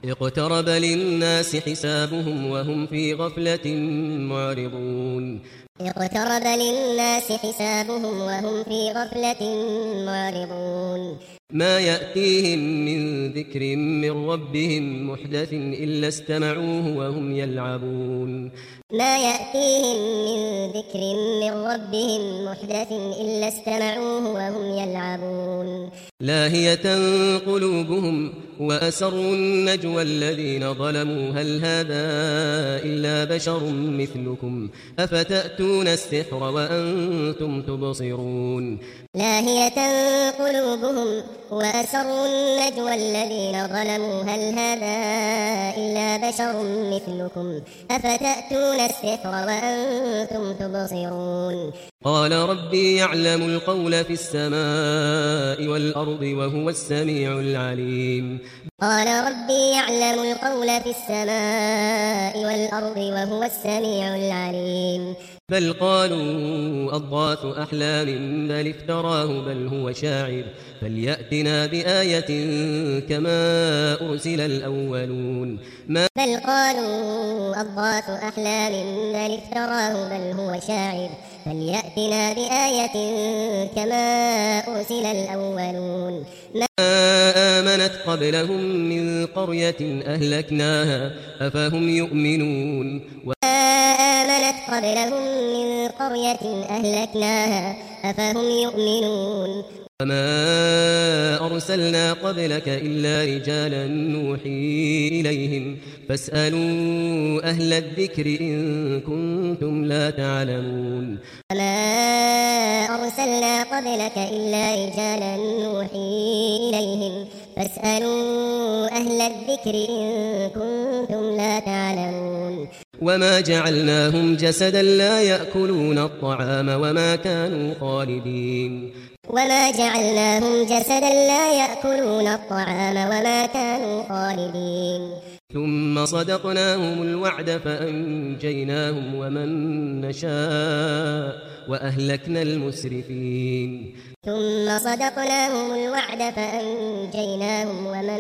اقترب للناس حسابهم وهم في غفلة معرضون اقترب للناس حسابهم وهم في غفلة معرضون ما يأتيهم من ذكر من ربهم محدث إلا استمعوه وهم يلعبون ما يأتيهم من ذكر من ربهم محدث إلا استمعوه وهم يلعبون لاهية قلوبهم وأسروا النجوى الذين ظلموا هل هذا إلا بشر مثلكم أفتأتون السحر وأنتم تبصرون لاهية قلوبهم وأسروا النجوى الذين ظلموا هل هذا إلا بشر مثلكم أفتأتون السحر وأنتم تبصرون قال ربي يعلم القول في السماء والأرض وهو السميع العليم قال ربي يعلم القول في السماء والأرض وهو السميع العليم بل قالوا أضغاث أحلام بل افتراه بل هو شاعر فليأتنا بآية كما أرسل الأولون بل قالوا أضغاث أحلام بل افتراه بل هو شاعر فليأتنا بآية كما أرسل الأولون ما آمنت قبلهم من قرية أهلكناها أفهم يؤمنون آمنت قبلهم من قرية أهلكناها أفهم يؤمنون وما أرسلنا قبلك إلا رجالا نوحي إليهم فاسألوا أهل الذكر إن كنتم لا تعلمون وما أرسلنا قبلك إلا رجالا نوحي إليهم فاسألوا أهل الذكر إن كنتم لا تعلمون وما جعلناهم جسدا لا يأكلون الطعام وما كانوا خالدين وما جعلناهم جسدا لا يأكلون الطعام وما كانوا خالدين ثم صدقناهم الوعد فأنجيناهم ومن نشاء وأهلكنا المسرفين ثم صدقناهم الوعد فأنجيناهم ومن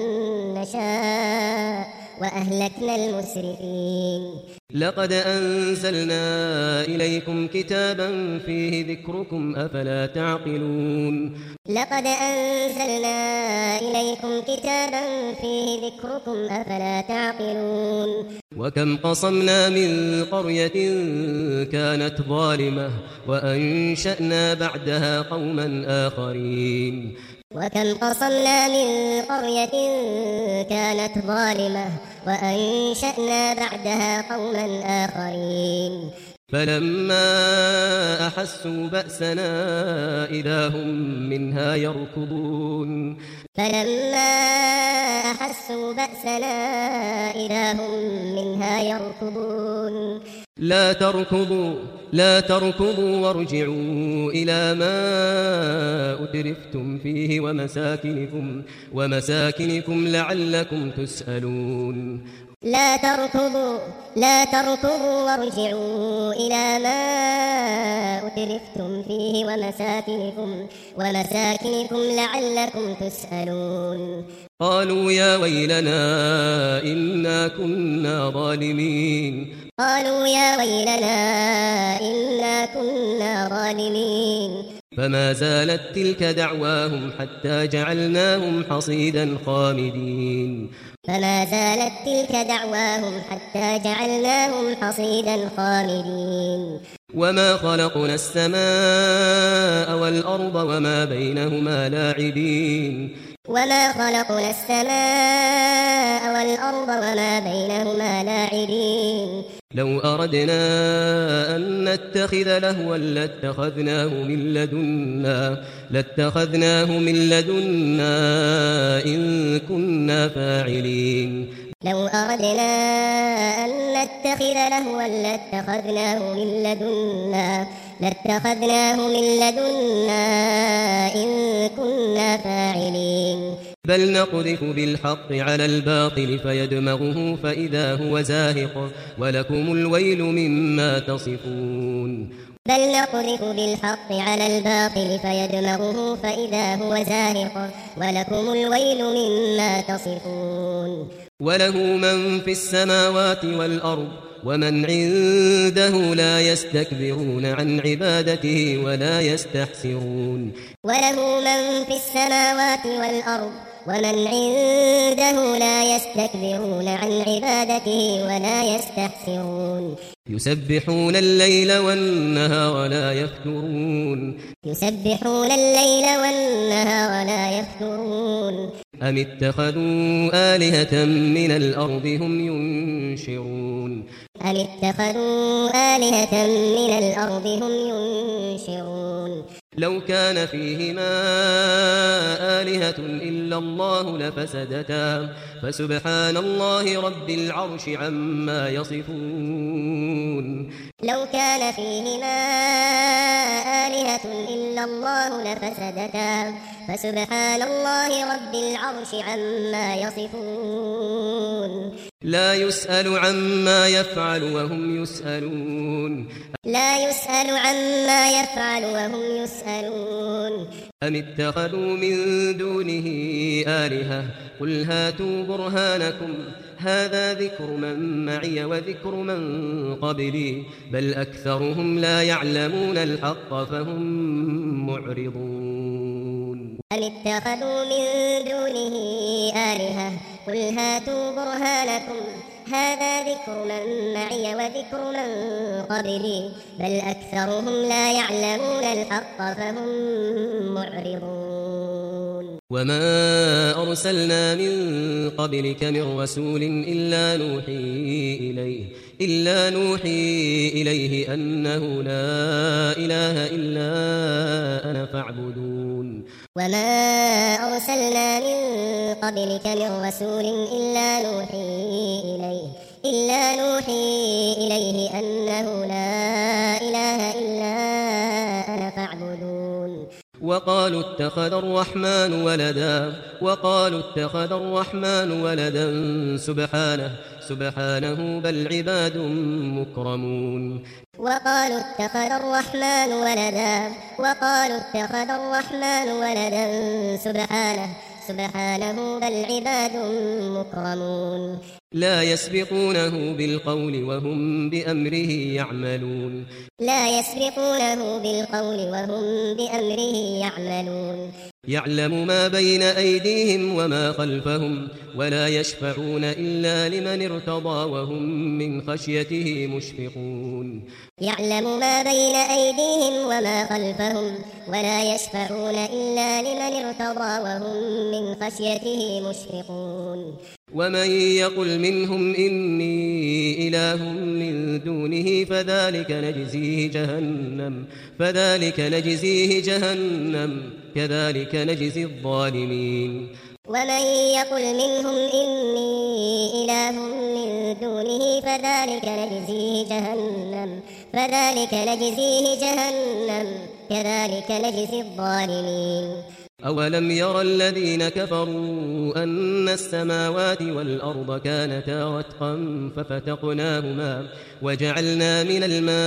نشاء وأهلكنا المسرفين لقد أنزلنا إليكم كتابا فيه ذكركم أفلا تعقلون لقد أنزلنا إليكم كتابا فيه ذكركم أفلا تعقلون وكم قصمنا من قرية كانت ظالمة وأنشأنا بعدها قوما آخرين وكم قصمنا من قرية كانت ظالمة وأنشأنا بعدها قوما آخرين فلما أحسوا بأسنا إذا هم منها يركضون فلما أحسوا بأسنا إذا هم منها يركضون لا تركضوا وارجعوا إلى ما أترفتم فيه ومساكنكم لعلكم تسألون لا تركضوا وارجعوا إلى ما أترفتم فيه ومساكنكم لعلكم تسألون قالوا يا ويلنا إنا كنا ظالمين فما زالت تلك دعواهم حتى جعلناهم حصيدا خامدين وما خلقنا السماء والأرض وما بينهما لاعبين لو أردنا أن نتخذ لهوا لاتخذناه من لدنا إن كنا فاعلين لو أردنا أن نتخذ لهوا لاتخذناه من لدنا إن كنا فاعلين بل نقذف بالحق على الباطل فيدمغه فإذا هو زاهق ولكم الويل مما تصفون بل نقذف بالحق على الباطل فيدمغه فإذا هو زاهق ولكم الويل مما تصفون وله من في السماوات والأرض ومن عنده لا يستكبرون عن عبادته ولا يستحسرون وله من في السماوات والأرض ومن عنده لا يستكبرون عن عبادته ولا يستحسرون يسبحون الليل والنهار لا يفترون يسبحون الليل والنهار لا يفترون أم اتخذوا آلهة من الأرض هم ينشرون أم اتخذوا آلهة من الأرض هم ينشرون لو كان فيهما آلهة إلا الله لفسدتا فسبحان الله رب العرش عما يصفون لو كان فيهما آلهة إلا الله لفسدتا فسبحان الله رب العرش عما يصفون لا يسأل عما يفعل وهم يسألون لا يسأل عما يفعل وهم يسألون أم اتخذوا من دونه آلهة قل هاتوا برهانكم هذا ذكر من معي وذكر من قبلي بل أكثرهم لا يعلمون الحق فهم معرضون أم اتخذوا من دونه آلهة قل هاتوا برهانكم هذا ذكر من معي وذكر من قبلي بل أكثرهم لا يعلمون الحق فهم معرضون وما أرسلنا من قبلك من رسول إلا نوحي إليه أنه لا إله إلا أنا فاعبدون وما أرسلنا من قبلك من رسول إلا نوحي إليه أنه لا إله إلا أنا فاعبدون وقالوا اتخذ الرحمن ولدا سبحانه بل عباد مكرمون وقالوا اتخذ الرحمن ولدا سبحانه بل عباد مكرمون لا يسبقونه بالقول وهم بأمره يعملون يعلم ما بين أيديهم وما خلفهم ولا يشفعون إلا لمن ارتضى وهم من خشيته مشفقون يعلم ما بين أيديهم وما خلفهم ولا يشفعون إلا لمن ارتضى وهم من خشيته مشفقون ومن يقل منهم إني إله من دونه فذلك نجزيه جهنم كذلك نجزي الظالمين ومن يقل منهم إني إله من دونه فذلك نجزيه جهنم كذلك نجزي الظالمين أولم يرى الذين كفروا أن السماوات والأرض كانتا رتقا ففتقناهما وجعلنا من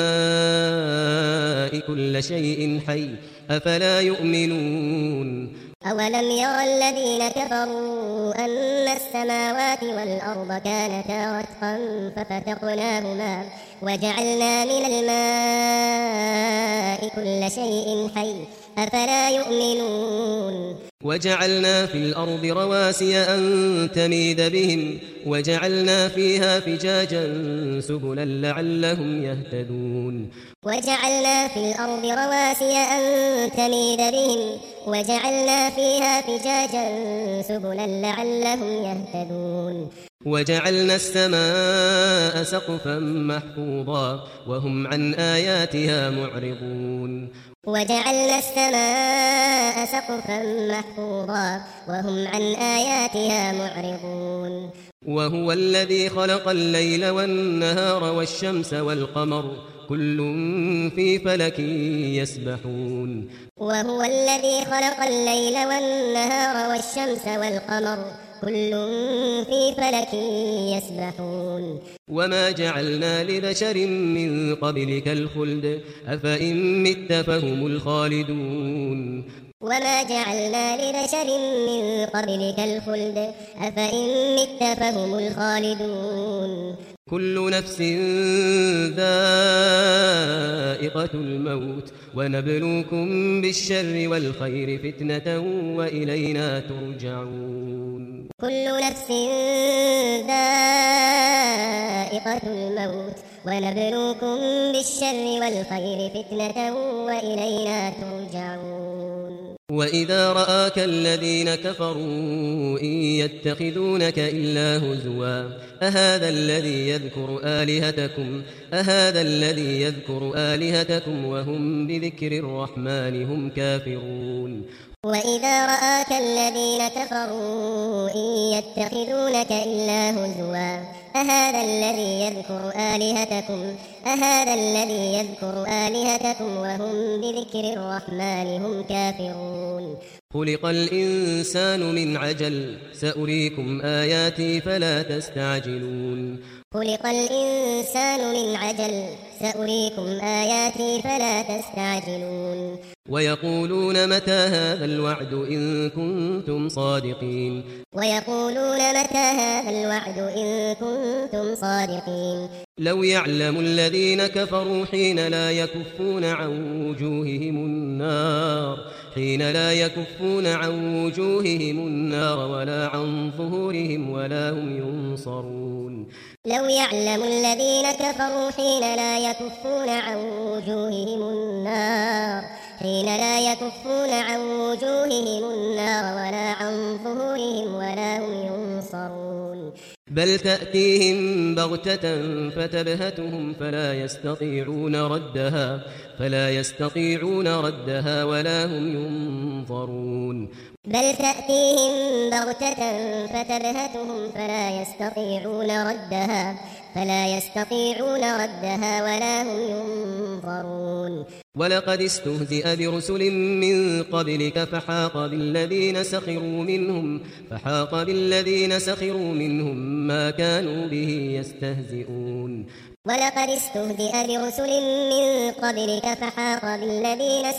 الماء كل شيء حي أفلا يؤمنون أولم يرى الذين كفروا أن السماوات والأرض كانتا رتقا ففتقناهما وجعلنا من الماء كل شيء حي أفلا يؤمنون وجعلنا في الأرض رواسي أن تميد بهم وجعلنا فيها فجاجا سبلا لعلهم يهتدون وجعلنا في الأرض رواسي أن تميد بهم وجعلنا فيها فجاجا سبلا لعلهم يهتدون وجعلنا السماء سقفا محفوظا وهم عن آياتها معرضون وجعلنا السماء سقفا محفوظا وهم عن آياتها معرضون وهو الذي خلق الليل والنهار والشمس والقمر كل في فلك يسبحون وهو الذي خلق الليل والنهار والشمس والقمر كل في فلك يسبحون وما جعلنا لبشر من قبلك الخلد أفإن مت فهم الخالدون وما جعلنا لبشر من قبلك الخلد أفإن مت فهم الخالدون كل نفس ذائقة الموت ونبلوكم بالشر والخير فتنة وإلينا ترجعون كل نفس ذائقة الموت ونبلوكم بالشر والخير فتنة وإلينا ترجعون وإذا رآك الذين كفروا إن يتخذونك إلا هزوا أهذا الذي يذكر آلهتكم وهم بذكر الرحمن هم كافرون وإذا رآك الذين كفروا إن يتخذونك إلا هزوا أهذا الذي يذكر آلهتكم وهم بذكر الرحمن هم كافرون خلق الإنسان من عجل سأريكم آياتي فلا تستعجلون خلق الإنسان من عجل سأريكم آياتي فلا تستعجلون ويقولون متى هذا الوعد إن كنتم صادقين لو يعلم الذين كفروا حين لا يكفون عن وجوههم النار ولا عن ظهورهم ولا هم ينصرون لو يعلم الذين كفروا حين لا يكفون عن وجوههم النار ولا عن ظهورهم ولا هم ينصرون بل تأتيهم بغتة فتبهتهم فلا يستطيعون ردها ولا هم ينظرون بل تأتيهم بغتة فتبهتهم فلا يستطيعون ردها ولا هم ينظرون ولقد استهزئ برسل من قبلك فحاق بالذين سخروا منهم ما كانوا به يستهزئون ولقد استهزئ برسل من قبلك فحاق بالذين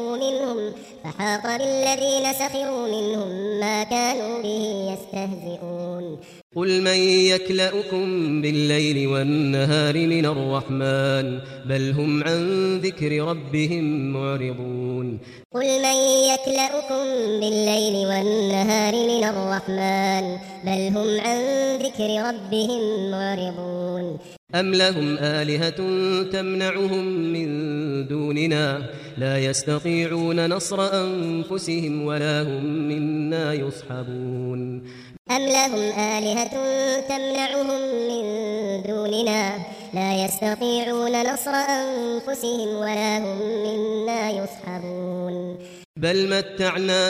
سخروا منهم ما كانوا به يستهزئون قل من يكلؤكم بالليل والنهار من الرحمن بل هم عن ذكر ربهم معرضون قل من يكلؤكم بالليل والنهار من الرحمن بل هم عن ذكر ربهم معرضون أم لهم آلهة تمنعهم من دوننا لا يستطيعون نصر أنفسهم ولا هم منا يصحبون أم لهم آلهة تمنعهم من دوننا لا يستطيعون نصر أنفسهم ولا هم منا يصحبون بل متعنا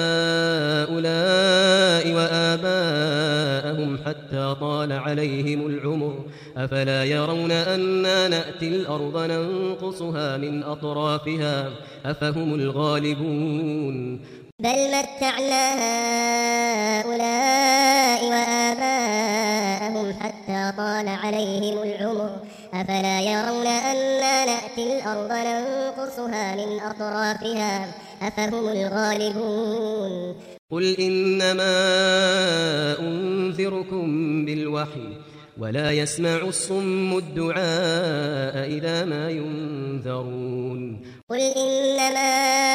هؤلاء وآباءهم حتى طال عليهم العمر أفلا يرون أنا نأتي الأرض ننقصها من أطرافها أفهم الغالبون بل متعنا هؤلاء وآباءهم حتى طال عليهم العمر أفلا يرون أنا نأتي الأرض ننقصها من أطرافها أفهم الغالبون قل إنما أنذركم بالوحي ولا يسمع الصم الدعاء إذا ما ينذرون قل إنما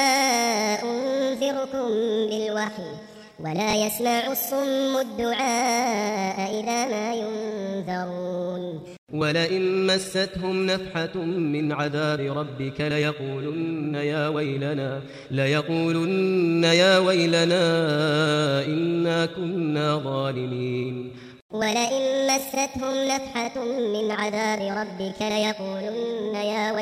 أنذركم بالوحي ولا يسمع الصم الدعاء إذا ما ينذرون ولئن مستهم نفحة من عذاب ربك ليقولن يا ويلنا إنا كنا ظالمين ولئن مستهم نفحة من عذاب ربك ليقولن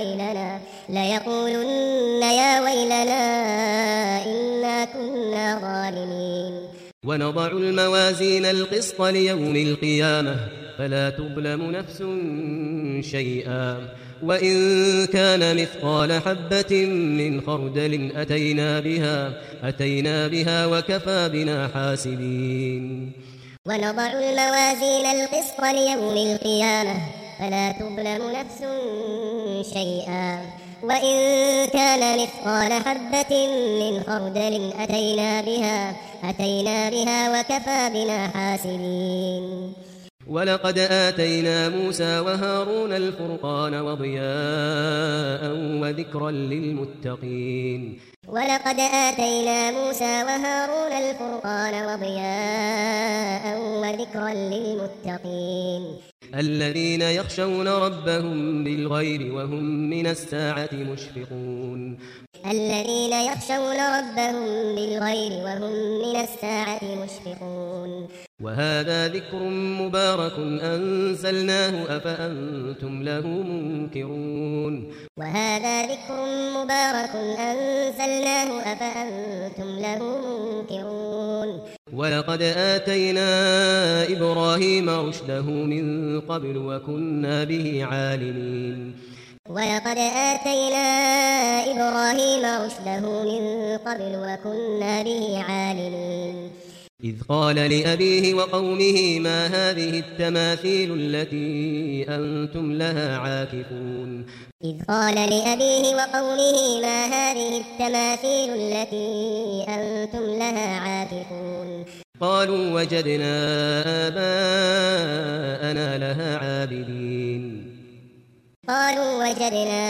يا ويلنا إنا كنا ظالمين ونضع الموازين القسط ليوم القيامة فلا تظلم نفس شيئا وإن كان مثقال حبة من خردل أتينا بها وكفى بنا حاسبين ونضع الموازين القسط ليوم القيامة فلا تظلم نفس شيئا وإن كان مثقال حبة من خردل أتينا بها وكفى بنا حاسبين. ولقد آتينا موسى وهارون الفرقان وضياء وذكرا للمتقين. ولقد آتينا موسى وهارون الفرقان وضياء وذكرا للمتقين. الذين يخشون ربهم بالغيب وهم من الساعة مشفقون. الذين يخشون ربهم بالغيب وهم من الساعة مشفقون. وهذا ذكر مبارك أنزلناه أفأنتم له منكرون. وهذا ذكر مبارك أنزلناه أفأنتم له منكرون. ولقد آتينا إبراهيم رشده من قبل وكنا به عالمين. ولقد آتينا إبراهيم رشده من قبل وكنا به عالمين. إذ قال لأبيه وقومه ما هذه التماثيل التي أنتم لها عاكفون. إذ قال لأبيه وقومه ما هذه التماثيل التي أنتم لها عاكفون. قالوا وجدنا آباءنا لها عابدين. قالوا وجدنا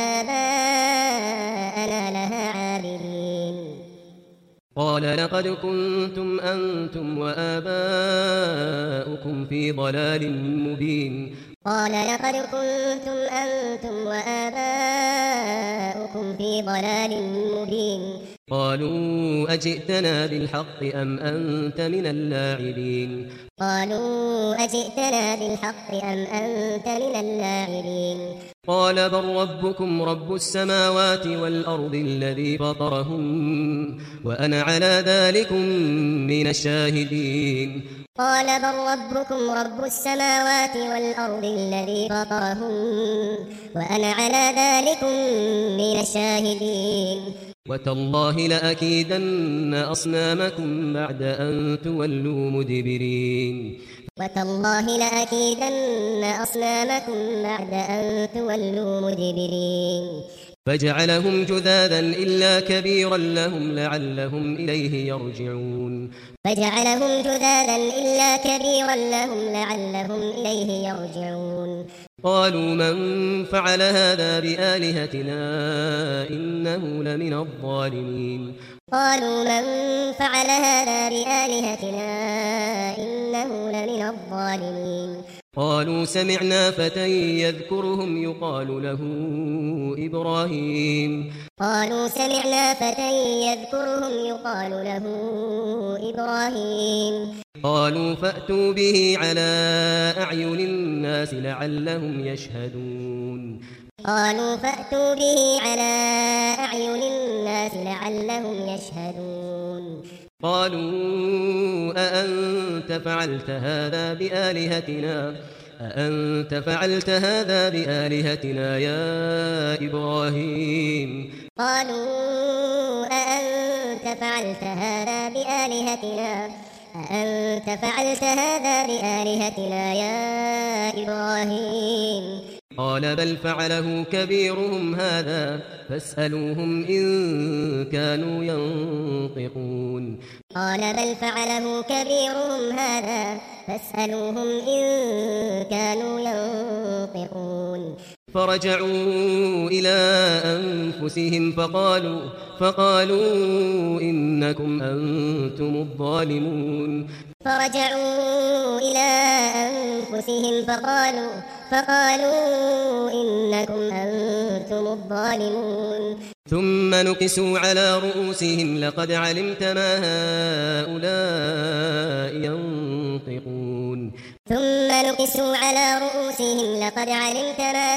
آباءنا لها عابدين. قال لقد كنتم أنتم وآباؤكم في ضلال مبين. قال لقد كنتم أنتم وآباؤكم في ضلال مبين. قالوا أجئتنا بالحق أم أنت من اللاعبين. قالوا أجئتنا بالحق أم أنت من اللاعبين. قال بل ربكم رب السماوات والأرض الذي فطرهم وأنا على ذلك من الشاهدين. قال بل ربكم رب السماوات والأرض الذي فطرهم وأنا على ذلك من الشاهدين. وتالله لأكيدن أصنامكم بعد أن تولوا مدبرين. وتالله لأكيدن أصنامكم بعد أن تولوا مدبرين. فجعلهم جذاذا إلا كبيرا لهم لعلهم إليه يرجعون. فجعلهم جذاذا إلا كبيرا لهم لعلهم إليه يرجعون. قالوا من فعل هذا بآلهتنا إنه لمن الظالمين. قالوا من فعل هذا بآلهتنا إنه لمن الظالمين. قالوا سمعنا فتى يذكرهم يقال له إبراهيم. قالوا سمعنا فتى يذكرهم يقال له إبراهيم. قالوا فأتوا به على أعين الناس لعلهم يشهدون. قالوا فأتوا به على أعين الناس لعلهم يشهدون. قالوا أأنت فعلت هذا بآلهتنا يا إبراهيم. قالوا أأنت فعلت هذا بآلهتنا يا إبراهيم. قال بل فعله كبيرهم هذا فاسألوهم إن كانوا ينطقون. قال بل فعله كبيرهم هذا فاسألوهم إن كانوا ينطقون. فرجعوا إلى أنفسهم فقالوا إنكم أنتم الظالمون. فرجعوا إلى أنفسهم فقالوا إنكم أنتم الظالمون. ثم نكسوا على رؤوسهم لقد علمت ما هؤلاء ينطقون. ثم نكسوا على رؤوسهم لقد علمت ما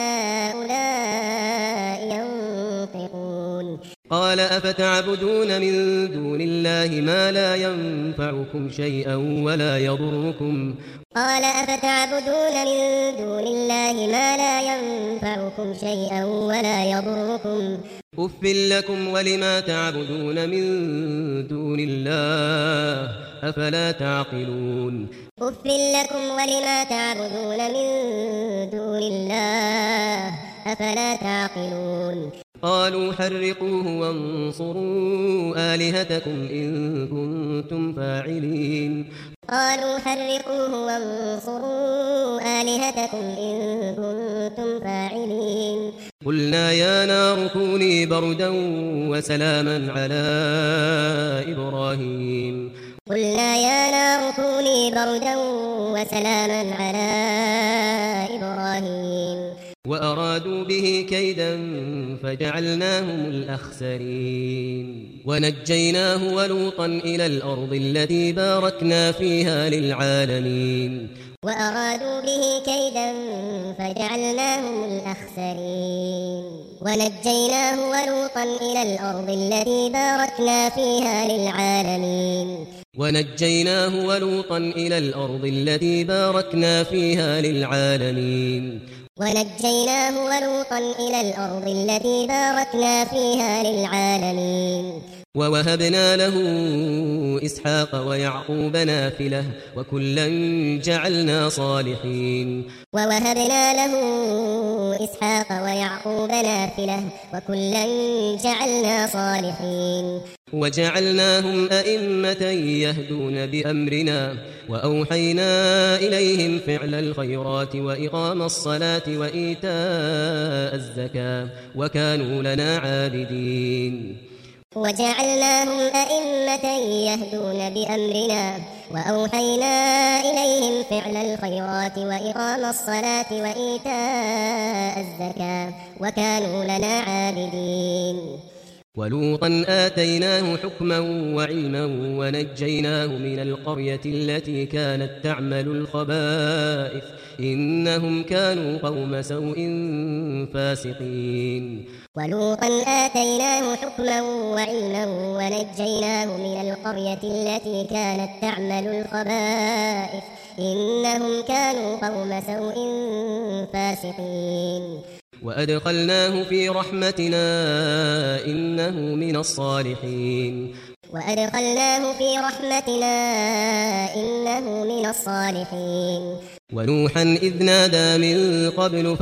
هؤلاء ينطقون. قال أفتعبدون من دون الله ما لا ينفعكم شيئا ولا يضركم. قال أفتعبدون من دون الله ما لا ينفعكم شيئا ولا يضركم. أف لكم ولما تعبدون من دون الله أفلا تعقلون. أف لكم ولما تعبدون من دون الله أفلا تعقلون قالوا حرقوه وانصروا آلهتكم إن كنتم فاعلين قالوا حرقوه وانصروا آلهتكم إن كنتم فاعلين قلنا يا نار كوني بردا وسلاما على إبراهيم قلنا يا نار كوني بردا وسلاما على إبراهيم وأرادوا به كيدا فجعلناهم الأخسرين ونجيناه ولوطا إلى الأرض التي باركنا فيها للعالمين وأرادوا به كيدا فجعلناهم الأخسرين ونجيناه ولوطا إلى الأرض التي باركنا فيها للعالمين ونجيناه ولوطا إلى الأرض التي باركنا فيها للعالمين ونجيناه ولوطا إلى الأرض التي باركنا فيها للعالمين ووهبنا له إسحاق ويعقوب نافلة وكلا جعلنا صالحين ووهبنا له إسحاق ويعقوب نافلة وكلا جعلنا صالحين وجعلناهم أئمة يهدون بأمرنا وأوحينا إليهم فعل الخيرات وإقام الصلاة وإيتاء الزكاة وكانوا لنا عابدين وجعلناهم أئمة يهدون بأمرنا وأوحينا إليهم فعل الخيرات وإقام الصلاة وإيتاء الزكاة وكانوا لنا عابدين ولوطا آتيناه حكما وعلما ونجيناه من القرية التي كانت تعمل الخبائث إنهم كانوا قوم سوء فاسقين ولوطا آتيناه حكما وعلما ونجيناه من القرية التي كانت تعمل الخبائث إنهم كانوا قوم سوء فاسقين وأدخلناه في رحمتنا إنه من الصالحين وأدخلناه في رحمتنا إنه من الصالحين ونوحا إذ نادى من قبل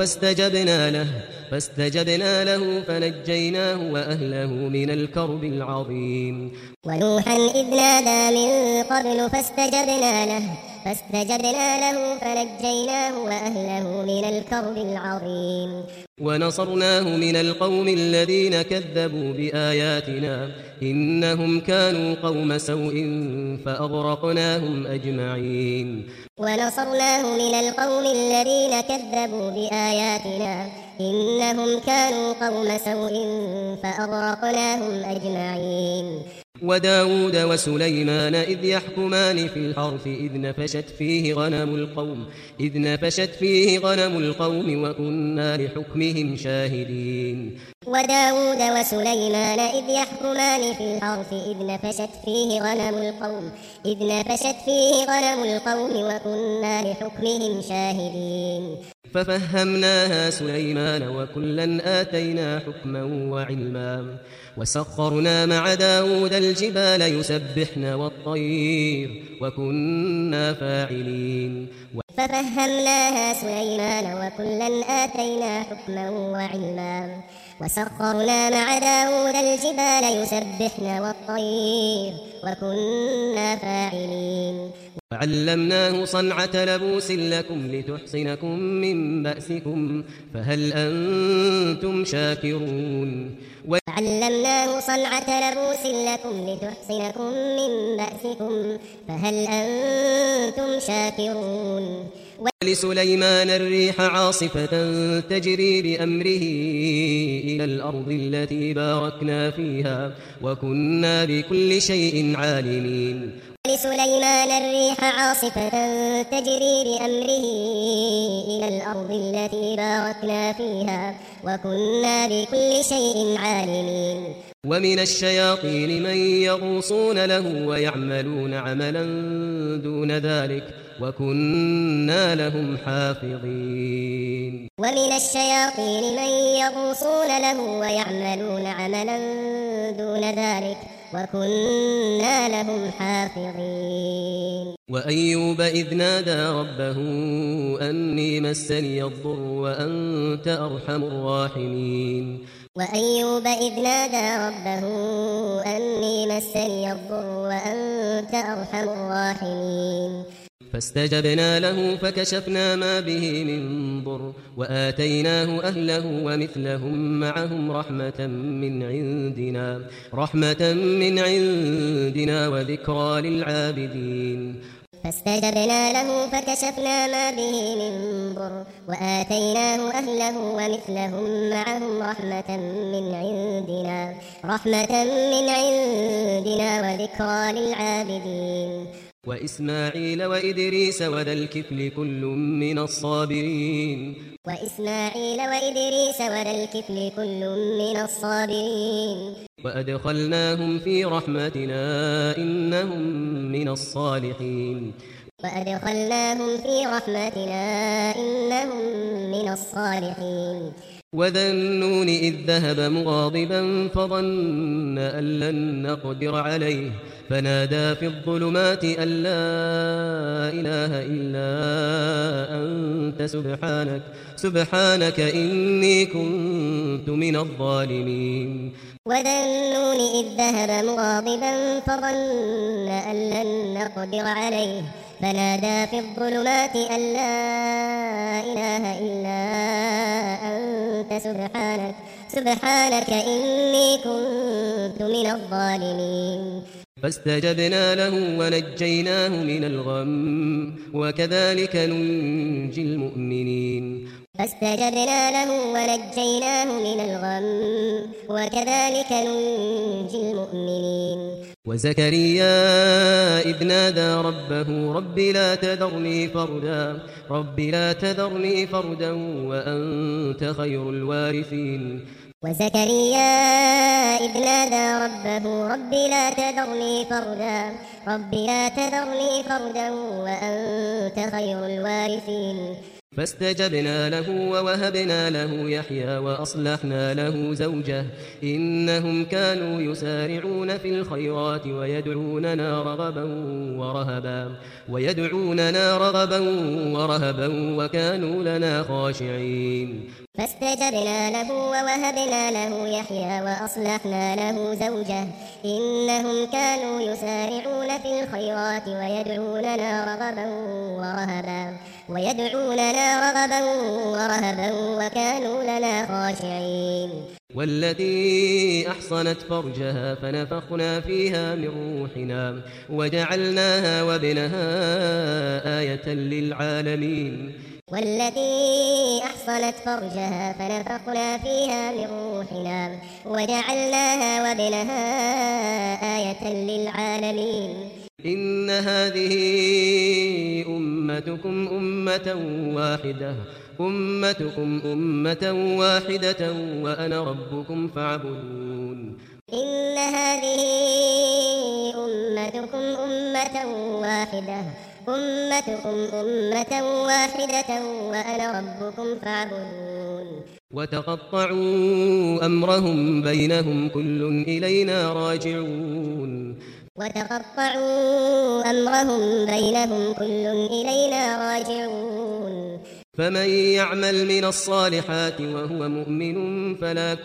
فاستجبنا له فنجيناه وأهله من الكرب العظيم ونوحا إذ نادى من قبل فاستجبنا له فنجيناه وأهله من الكرب العظيم ونصرناه من القوم الذين كذبوا بآياتنا إنهم كانوا قوم سوء فأغرقناهم أجمعين ونصرناه من القوم الذين كذبوا بآياتنا إنهم كانوا قوم سوء فأغرقناهم أجمعين وداود وسليمان إذ يحكمان في الحرث إذ نفشت فيه غنم القوم وكنا لحكمهم شاهدين وداود وسليمان إذ يحكمان في الحرث إذ نفشت فيه غنم القوم وكنا لحكمهم شاهدين ففهمناها سليمان وكلا آتينا حكما وعلما وسخرنا مع داود الجبال يسبحن والطير وكنا فاعلين ففهمناها سليمان وكلا آتينا حكما وعلما وسخرنا مع داود الجبال يسبحن والطير وكنا فاعلين وعلمناه صنعة لبوس لكم لتحصنكم من بأسكم فهل أنتم شاكرون وعلمناه صنعة لبوس لكم لتحصنكم من بأسكم فهل أنتم شاكرون ولسليمان الريح عاصفة تجري بأمره إلى الأرض التي باركنا فيها وكنا بكل شيء عالمين ولسليمان الريح عاصفة تجري بأمره إلى الأرض التي باركنا فيها وكنا بكل شيء عالمين ومن الشياطين من يغوصون له ويعملون عملا دون ذلك وكنا لهم حافظين ومن الشياطين من يغوصون له ويعملون عملا دون ذلك وكنا لهم حافظين وأيوب إذ نادى ربه أني مسني الضر وأنت أرحم الراحمين وأيوب إذ نادى ربه أني مسني الضر وأنت أرحم الراحمين فاستجبنا له فكشفنا ما به من ضر وآتيناه أهله ومثلهم معهم رحمة من عندنا وذكرى للعابدين فاستجبنا له فكشفنا ما به من ضر وآتيناه أهله ومثلهم معهم رحمة من عندنا وذكرى للعابدين وإسماعيل وإدريس وذا الكفل كل من الصابرين وأدخلناهم في رحمتنا إنهم من الصالحين وذا النون إذ ذهب مغاضبا فظن أن لن نقدر عليه فنادى في الظلمات أن لا إله إلا أنت سبحانك إني كنت من الظالمين وذا النون إذ ذهب مغاضبا فظن أن لن نقدر عليه فنادى في الظلمات أن لا إله إلا أنت سبحانك إني كنت من الظالمين فاستجبنا له ونجيناه من الغم وكذلك ننجي المؤمنين وزكريا إذ نادى ربه رب لا تذرني فردا وأنت خير الوارثين فاستجبنا له ووهبنا له يحيى وأصلحنا له زوجه إنهم كانوا يسارعون في الخيرات ويدعوننا رغبا ورهبا وكانوا لنا خاشعين فاستجبنا له ووهبنا له يحيى وأصلحنا له زوجه إنهم كانوا يسارعون في الخيرات ويدعوننا رغبا ورهبا وكانوا لنا خاشعين والتي أحصنت فرجها فنفخنا فيها من روحنا وجعلناها وابنها آية للعالمين إن هذه أمتكم أمة واحدة وأنا ربكم فاعبدون وتقطعوا أمرهم بينهم كل إلينا راجعون فمن يعمل من الصالحات وهو مؤمن فلا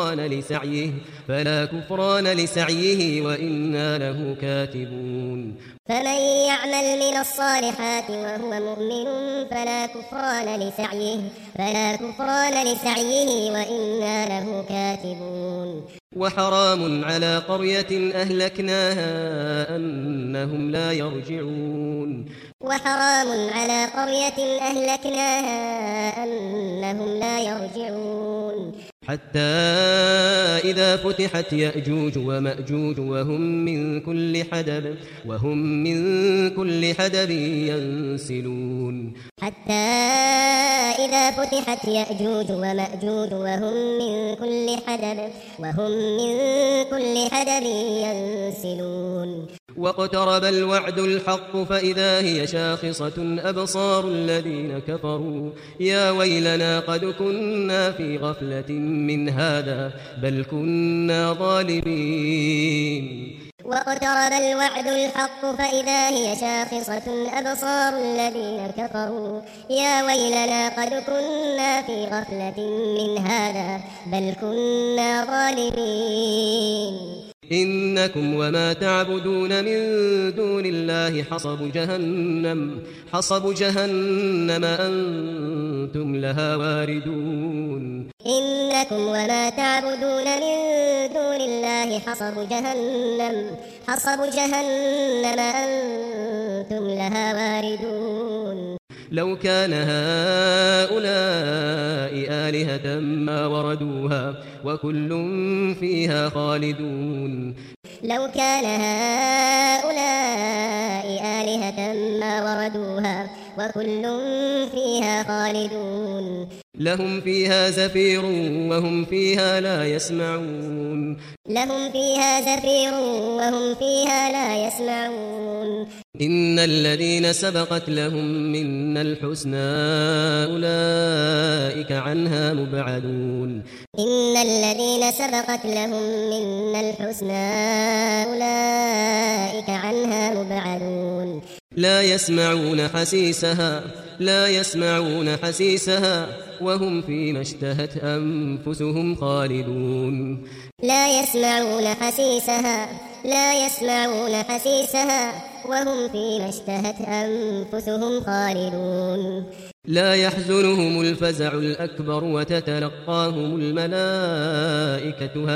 كفران لسعيه وإنا له كاتبون وحرام على قرية أهلكناها أنهم لا يرجعون حتى إذا فتحت يأجوج ومأجوج وهم من كل حدب ينسلون واقترب الوعد الحق فإذا هي شاخصة أبصار الذين كفروا يا ويلنا قد كنا في غفلة من هذا بل كنا ظالمين واقترب الوعد الحق فإذا هي شاخصة أبصار الذين كفروا يا ويلنا قد كنا في غفلة من هذا بل كنا ظالمين إنكم وما تعبدون من دون الله حصب جهنم أنتم لها واردون إنكم وما تعبدون من دون الله حصب جهنم أنتم لها واردون لو كان هؤلاء آلهة ما وردوها وكل فيها خالدون لو كان هؤلاء آلهة ما وردوها وكل فيها خالدون لهم فيها زفير وهم فيها لا يسمعون لهم فيها زفير وهم فيها لا يسمعون إن الذين سبقت لهم منا الحسنى أولئك عنها مبعدون إن الذين سبقت لهم منا الحسنى أولئك عنها مبعدون لا يسمعون حسيسها وهم فيما اشتهت أنفسهم خالدون لا يسمعون حسيسها وهم فيما اشتهت أنفسهم خالدون لا يحزنهم الفزع الأكبر وتتلقاهم الملائكة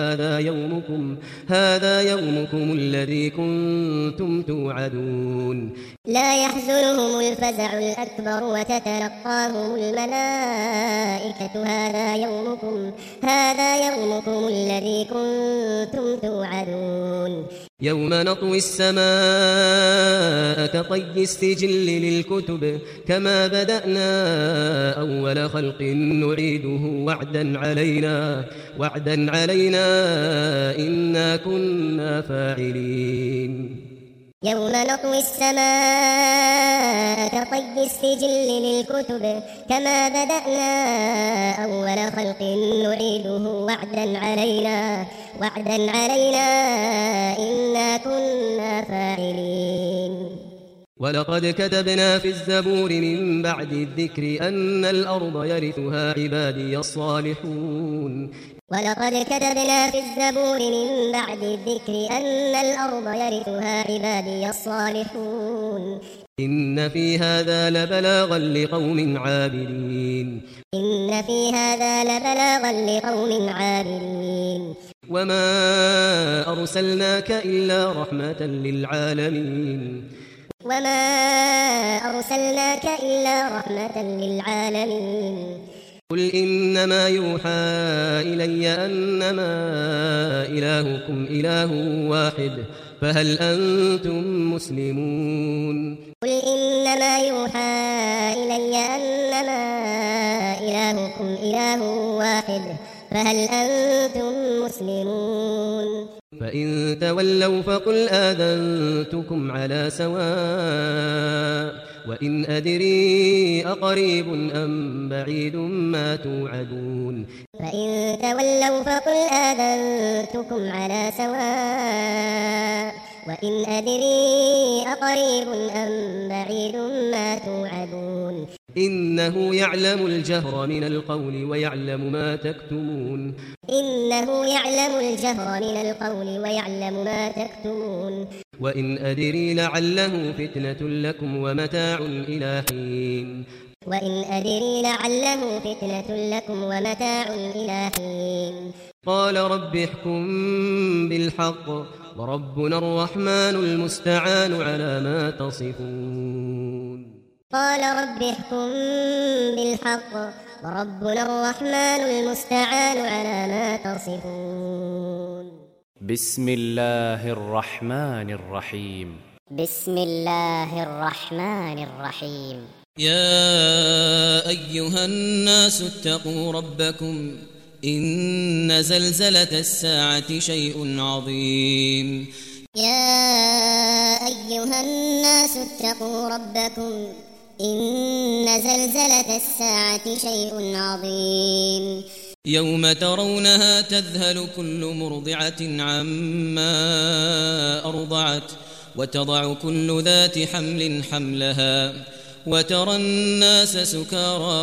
هذا يومكم الذي كنتم توعدون لا يحزنهم الفزع الأكبر وتتلقاهم الملائكة هذا يومكم الذي كنتم توعدون يوم نطوي السماء كطي السجل للكتب كما بدأنا أول خلق نعيده وعدا علينا إنا كنا فاعلين يوم نطوي السماء كطي السجل للكتب كما بدأنا أول خلق نعيده وعدا علينا إنا كنا فاعلين ولقد كتبنا في الزبور من بعد الذكر أن الأرض يرثها عبادي الصالحون ولقد كتبنا في الزبور من بعد الذكر أن الأرض يرثها عبادي الصالحون إن في هذا لبلاغا لقوم عابدين وما أرسلناك إلا رحمة للعالمين قل إنما يوحى إلي أنما إلهكم إله واحد فهل أنتم مسلمون قل إنما يوحى إلي أنما إلهكم إله واحد فهل أنتم مسلمون فإن تولوا فقل آذنتكم على سواء وإن أدري أقريب أم بعيد ما توعدون فإن تولوا فقل آذنتكم على سواء وإن أدري أقريب أم بعيد ما توعدون إنه يعلم الجهر من القول ويعلم ما تكتمون وإن أدري لعله فتنة لكم ومتاع إلى حين قال رب احكم بالحق وربنا الرحمن المستعان على ما تصفون قال رب احكم بالحق وربنا الرحمن المستعان على ما تصفون بسم الله الرحمن الرحيم يا أيها الناس اتقوا ربكم إن زلزلة الساعة شيء عظيم يا أيها الناس اتقوا ربكم إن زلزلة الساعة شيء عظيم يوم ترونها تذهل كل مرضعة عما أرضعت وتضع كل ذات حمل حملها وترى الناس سكارى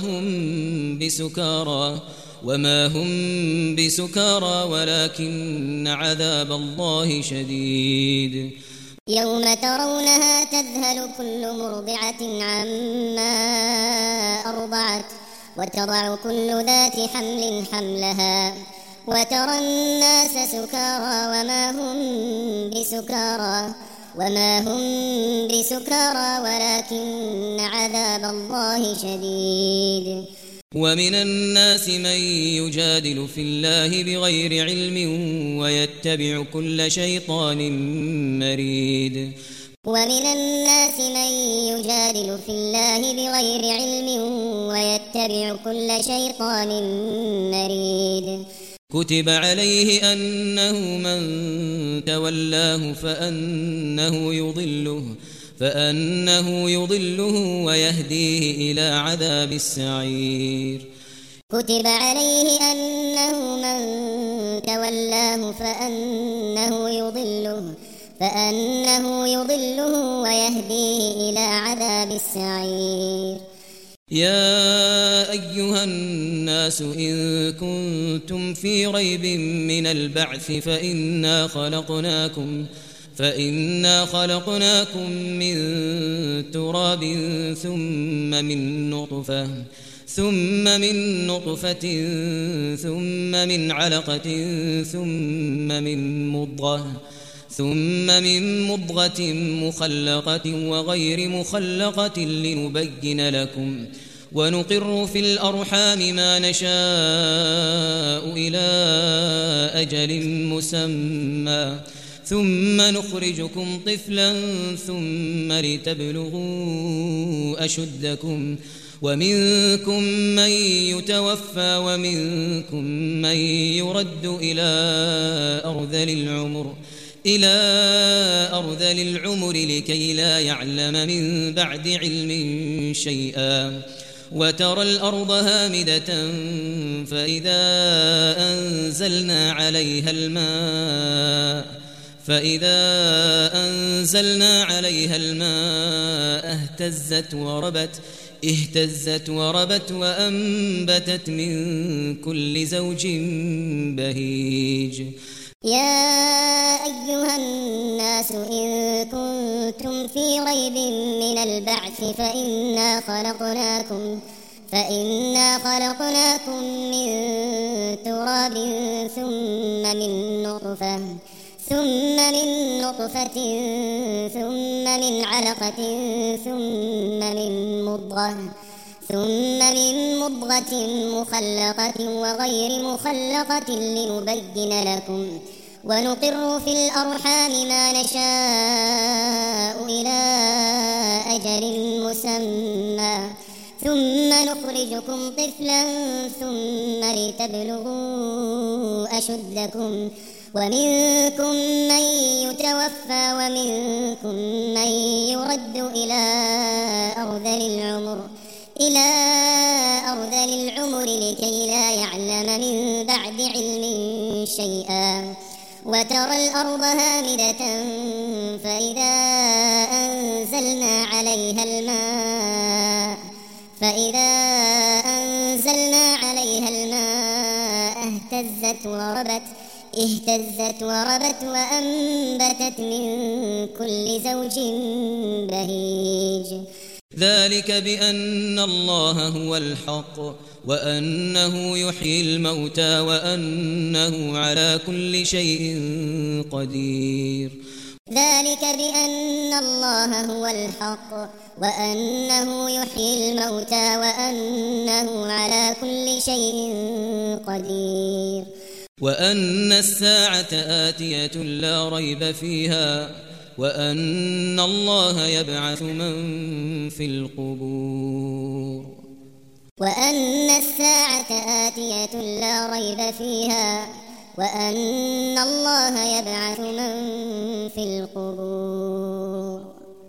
وما هم بسكارى ولكن عذاب الله شديد. يوم ترونها تذهل كل مرضعة عما أرضعت وتضع كل ذات حمل حملها وترى الناس سكارى وما هم بسكارى ولكن عذاب الله شديد. ومن الناس من يجادل في الله بغير علم ويتبع كل شيطان مريد. ومن الناس من يجادل في الله بغير علم ويتبع كل شيطان مريد. كتب عليه أنه من تولاه فأنه يضله ويهديه إلى عذاب السعير. كتب عليه أنه من تولاه فأنه يضله ويهديه إلى عذاب السعير. يا أيها الناس إن كنتم في ريب من البعث فإنا خلقناكم من تراب ثم من نطفة ثم من علقة ثم من مضغة مخلقة وغير مخلقة لنبين لكم ونقر في الأرحام ما نشاء إلى أجل مسمى ثم نخرجكم طفلا ثم لتبلغوا أشدكم ومنكم من يتوفى ومنكم من يرد إلى أرذل العمر لكي لا يعلم من بعد علم شيئا. وترى الأرض هامدة فإذا أنزلنا عليها الماء اهتزت وربت وأنبتت من كل زوج بهيج. يا أيها الناس إن كنتم في ريب من البعث فإنا خلقناكم من تراب ثم من نطفة ثم من علقة ثم من مضغة مخلقة وغير مخلقة لنبين لكم ونقر في الأرحام ما نشاء إلى أجل مسمى ثم نخرجكم طفلا ثم لتبلغوا أشدكم ومنكم من يتوفى ومنكم من يرد إلى أرذل العمر لكي لا يعلم من بعد علم شيئا. وترى الأرض هامدة فإذا أنزلنا عليها الماء اهتزت وربت وأنبتت من كل زوج بهيج. ذلك بأن الله هو الحق وأنه يحيي الموتى وأنه على كل شيء قدير. ذلك بأن الله هو الحق وأنه يحيي الموتى وأنه على كل شيء قدير. وأن الساعة آتية لا ريب فيها وأن الله يبعث من في القبور. وأن الساعة آتية لا ريب فيها وأن الله يبعث من في القبور.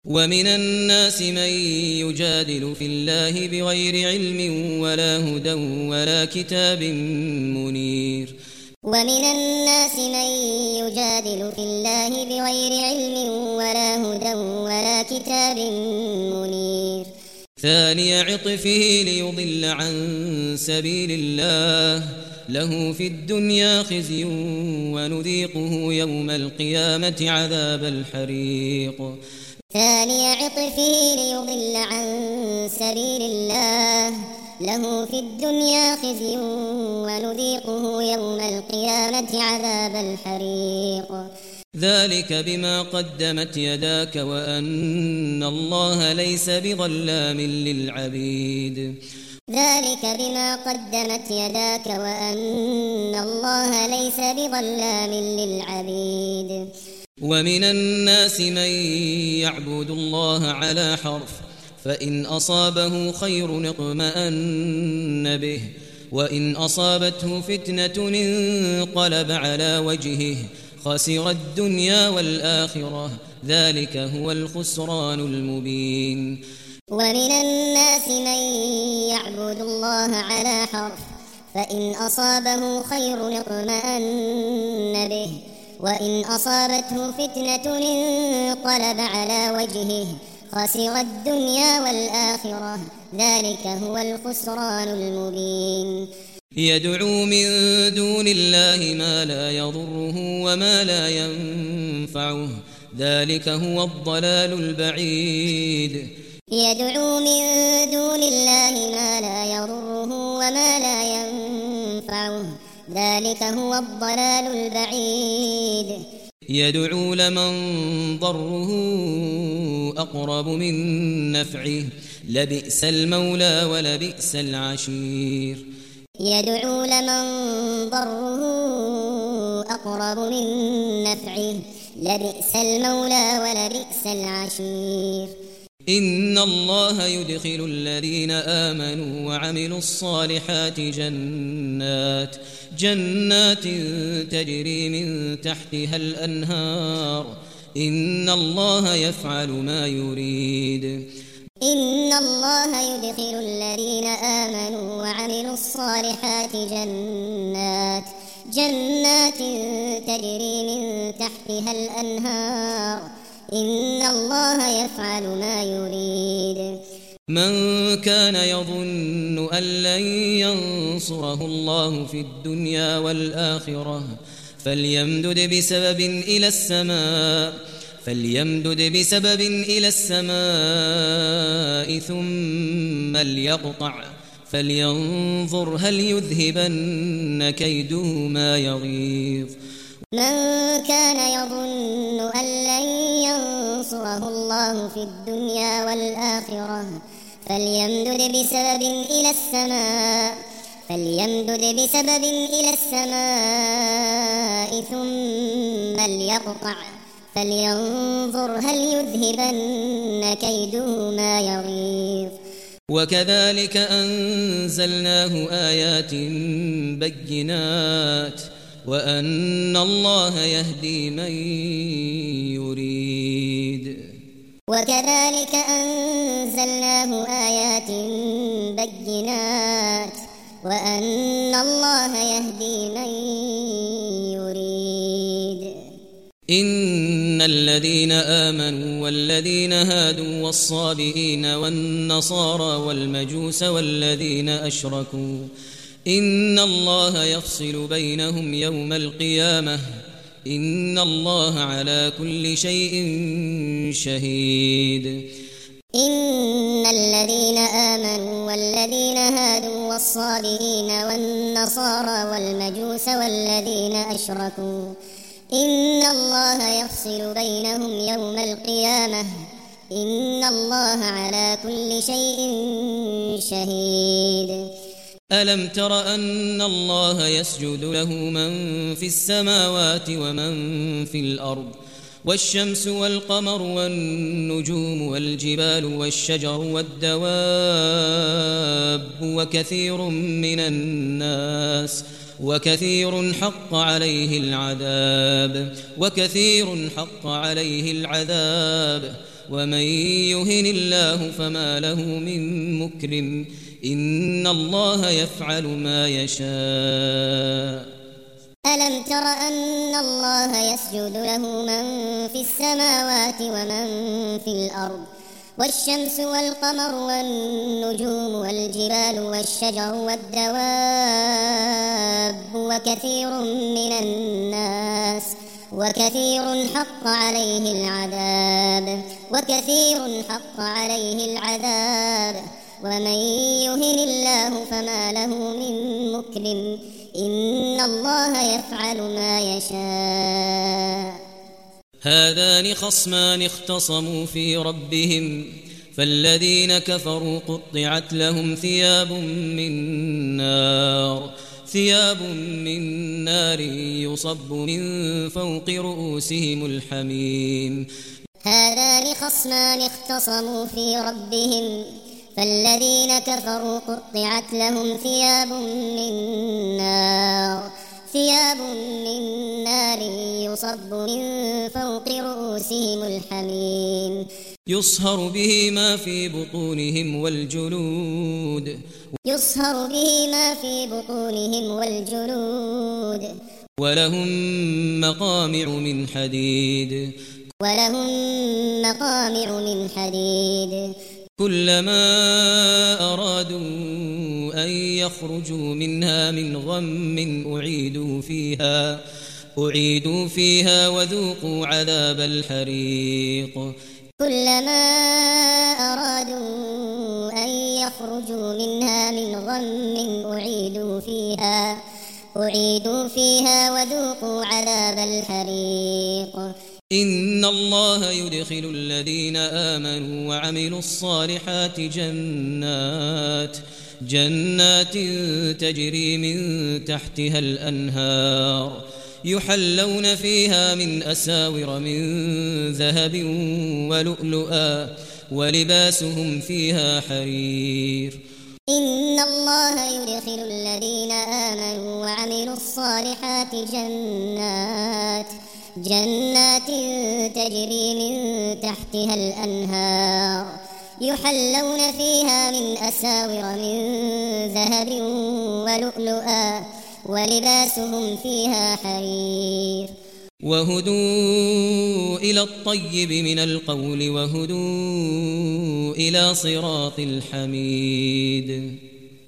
ومن الناس من يجادل في الله بغير علم ولا هدى ولا كتاب منير ومن الناس من يجادل في الله بغير علم ولا هدى ولا كتاب منير ثاني عطفه ليضل عن سبيل الله له في الدنيا خزي ونذيقه يوم القيامة عذاب الحريق ثاني عطفه ليضل عن سبيل الله له في الدنيا خزي ونذيقه يوم القيامة عذاب الحريق ذلك بما قدمت يداك وأن الله ليس بظلام للعبيد ذلك بما قدمت يداك وأن الله ليس بظلام للعبيد ومن الناس من يعبد الله على حرف فإن أصابه خير اطمأن به وإن أصابته فتنة انقلب على وجهه خسر الدنيا والآخرة ذلك هو الخسران المبين ومن الناس من يعبد الله على حرف فإن أصابه خير اطمأن به وإن أصابته فتنة انقلب على وجهه خسر الدنيا والآخرة ذلك هو الخسران المبين يدعو من دون الله ما لا يضره وما لا ينفعه ذلك هو الضلال البعيد يدعو من دون الله ما لا يضره وما لا ينفعه ذلك هو الضلال البعيد يدعو لمن ضره أقرب من نفعه لبئس المولى ولبئس العشير يدعو لمن ضره أقرب من نفعه لبئس المولى ولبئس العشير إن الله يدخل الذين آمنوا وعملوا الصالحات جنات تجري من تحتها الأنهار إن الله يفعل ما يريد إن الله يدخل الذين آمنوا وعملوا الصالحات جنات تجري من تحتها الأنهار إن الله يفعل ما يريد من كان يظن أن لن ينصره الله في الدنيا والآخرة فليمدد بسبب إلى السماء ثم ليقطع فلينظر هل يذهبن كيده ما يغيظ من كان يظن أن لن ينصره الله في الدنيا والآخرة فليمدد بسبب إلى السماء ثم ليقطع فلينظر هل يذهبن كيده ما يغيظ وكذلك أنزلناه آيات بينات وأن الله يهدي من يريد وكذلك أنزلناه آيات بينات وأن الله يهدي من يريد إن الذين آمنوا والذين هادوا والصابئين والنصارى والمجوس والذين أشركوا إن الله يفصل بينهم يوم القيامة إن الله على كل شيء شهيد إن الذين آمنوا والذين هادوا والصابئين والنصارى والمجوس والذين أشركوا إن الله يفصل بينهم يوم القيامة إن الله على كل شيء شهيد ألم تر أن الله يسجد له من في السماوات ومن في الأرض والشمس والقمر والنجوم والجبال والشجر والدواب وكثير حق عليه العذاب ومن يهن الله فما له من مكرم إن الله يفعل ما يشاء ألم تر أن الله يسجد له من في السماوات ومن في الأرض والشمس والقمر والنجوم والجبال والشجر والدواب وكثير حق عليه العذاب ومن يهن الله فما له من مكرم إن الله يفعل ما يشاء هذان خصمان اختصموا في ربهم فالذين كفروا قطعت لهم ثياب من نار يصب من فوق رؤوسهم الحميم هذان خصمان اختصموا في ربهم فالذين كفروا قطعت لهم ثياب من نار يصب من فوق رؤوسهم الحميم يصهر به ما في بطونهم والجلود ولهم مقامع من حديد كلما أرادوا أن يخرجوا منها من غم أعيدوا فيها وذوقوا عذاب الحريق كلما أرادوا أن يخرجوا منها من غم أعيدوا فيها وذوقوا عذاب الحريق إن الله يدخل الذين آمنوا وعملوا الصالحات جنات تجري من تحتها الأنهار يحلون فيها من أساور من ذهب ولؤلؤا ولباسهم فيها حرير إن الله يدخل الذين آمنوا وعملوا الصالحات جنات تجري من تحتها الأنهار يحلون فيها من أساور من ذهب ولؤلؤا ولباسهم فيها حرير وهدوا إلى الطيب من القول وهدوا إلى صراط الحميد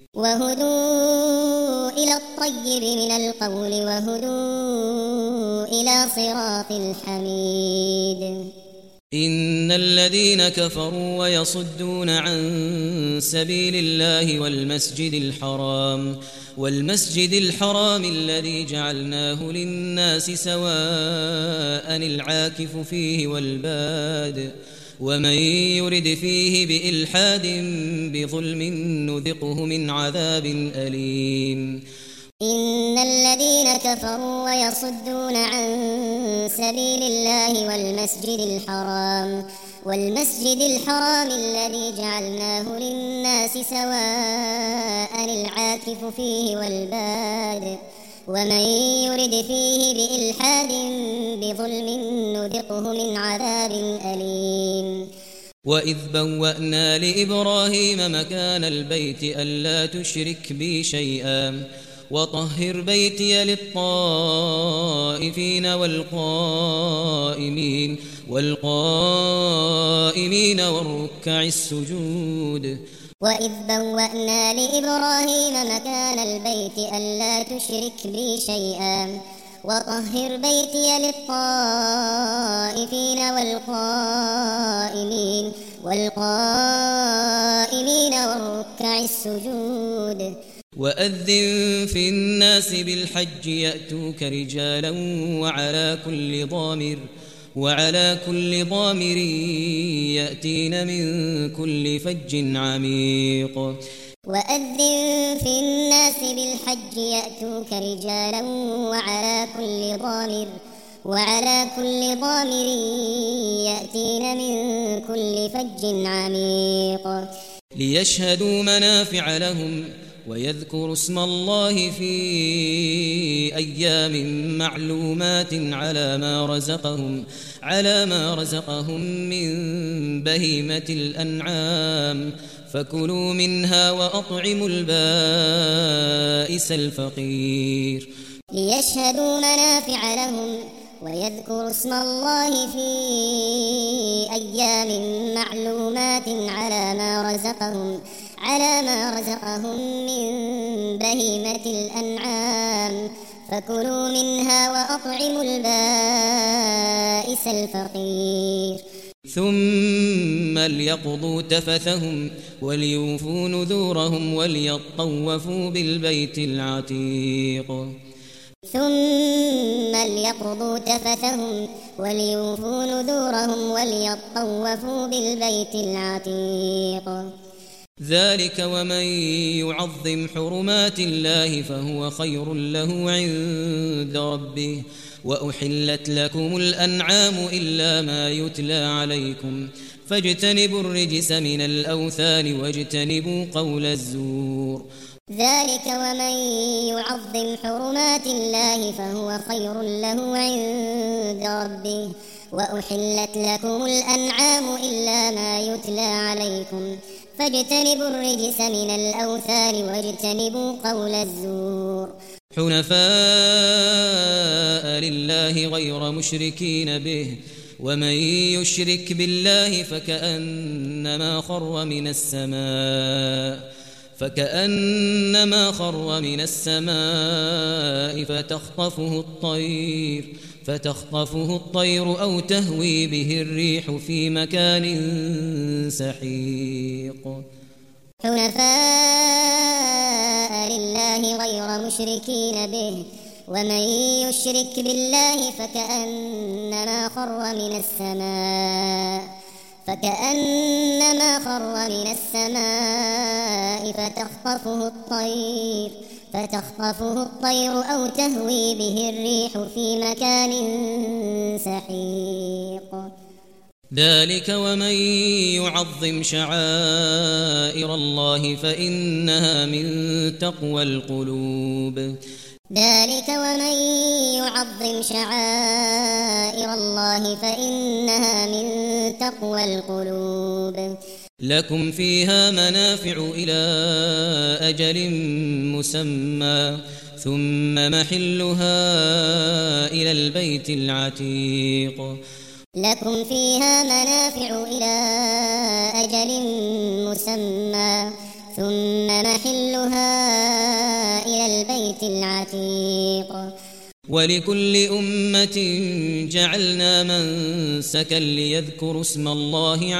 وهدوا إلى الطيب من القول وهدوا إلى صراط الحميد إن الذين كفروا ويصدون عن سبيل الله والمسجد الحرام الذي جعلناه للناس سواء العاكف فيه والباد ومن يرد فيه بإلحاد بظلم نذقه من عذاب أليم إن الذين كفروا ويصدون عن سبيل الله والمسجد الحرام الذي جعلناه للناس سواء العاكف فيه والباد ومن يرد فيه بإلحاد بظلم نذقه من عذاب أليم وإذ بوأنا لإبراهيم مكان البيت ألا تشرك بي شيئا وطهر بيتي للطائفين والقائمين والركع السجود وإذ بوأنا لإبراهيم مكان البيت ألا تشرك بي شيئا وطهر بيتي للطائفين والقائمين والركع السجود وأذن في الناس بالحج يأتوك رجالا وعلى كل ضامر يأتين من كل فج عميق وأذن في الناس بالحج يأتوك رجالا وعلى كل ضامر يأتين من كل فج عميق ليشهدوا منافع لهم ويذكروا اسم الله في أيام معلومات على ما رزقهم من بهيمة الأنعام فكلوا منها وأطعموا البائس الفقير ليشهدوا منافع لهم ويذكروا اسم الله في أيام معلومات على ما رزقهم من بهيمة الأنعام فكلوا منها وأطعموا البائس الفقير ثم ليقضوا تفثهم وليوفوا نذورهم وليطوفوا بالبيت العتيق ثم ليقضوا تفثهم وليوفوا نذورهم وليطوفوا بالبيت العتيق ذلك ومن يعظم حرمات الله فهو خير له عند ربه وأحلت لكم الأنعام إلا ما يتلى عليكم فاجتنبوا الرجس من الأوثان واجتنبوا قول الزور ذلك ومن يعظم حرمات الله فهو خير له عند ربه وأحلت لكم الأنعام إلا ما يتلى عليكم فاجتنبوا الرجس من الأوثان واجتنبوا قول الزور حنفاء لله غير مشركين به ومن يشرك بالله فكأنما خر من السماء فتخطفه الطير أو تهوي به الريح في مكان سحيق حنفاء لله غير مشركين به ومن يشرك بالله فكأنما خر من السماء فتخطفه الطير أو تهوي به الريح في مكان سحيق ذلك ومن يعظم شعائر الله فإنها من تقوى القلوب ذلك ومن يعظم شعائر الله فإنها من تقوى القلوب لكم فيها منافع إلى أجل مسمى ثم محلها إلى البيت العتيق لكم فيها منافع إلى أجل مسمى ثم محلها إلى البيت العتيق ولكل أمة جعلنا منسكا ليذكروا اسم الله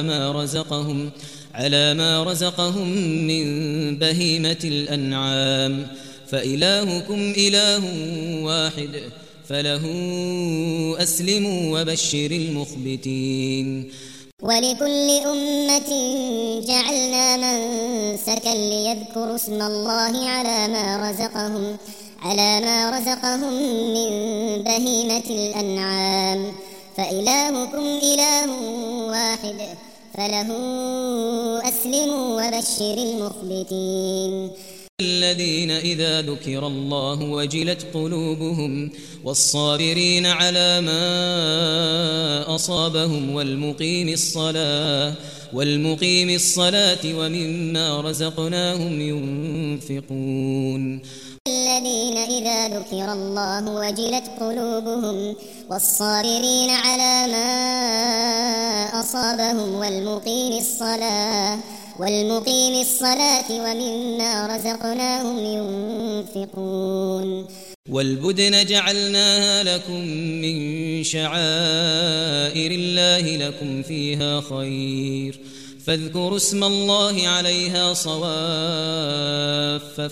على ما رزقهم من بهيمة الأنعام فإلهكم إله واحد فله أسلموا وبشر المخبتين ولكل أمة جعلنا منسكا ليذكروا اسم الله على ما رزقهم من بهيمة الأنعام فإلهكم إله واحد فله أسلموا وبشر المخبتين الذين إذا ذكر الله وجلت قلوبهم والصابرين على ما أصابهم والمقيم الصلاة ومما رزقناهم ينفقون الذين إذا ذكر الله وجلت قلوبهم والصابرين على ما أصابهم والمقيم الصلاة ومما رزقناهم ينفقون والبدن جعلناها لكم من شعائر الله لكم فيها خير فاذكروا اسم الله عليها صواف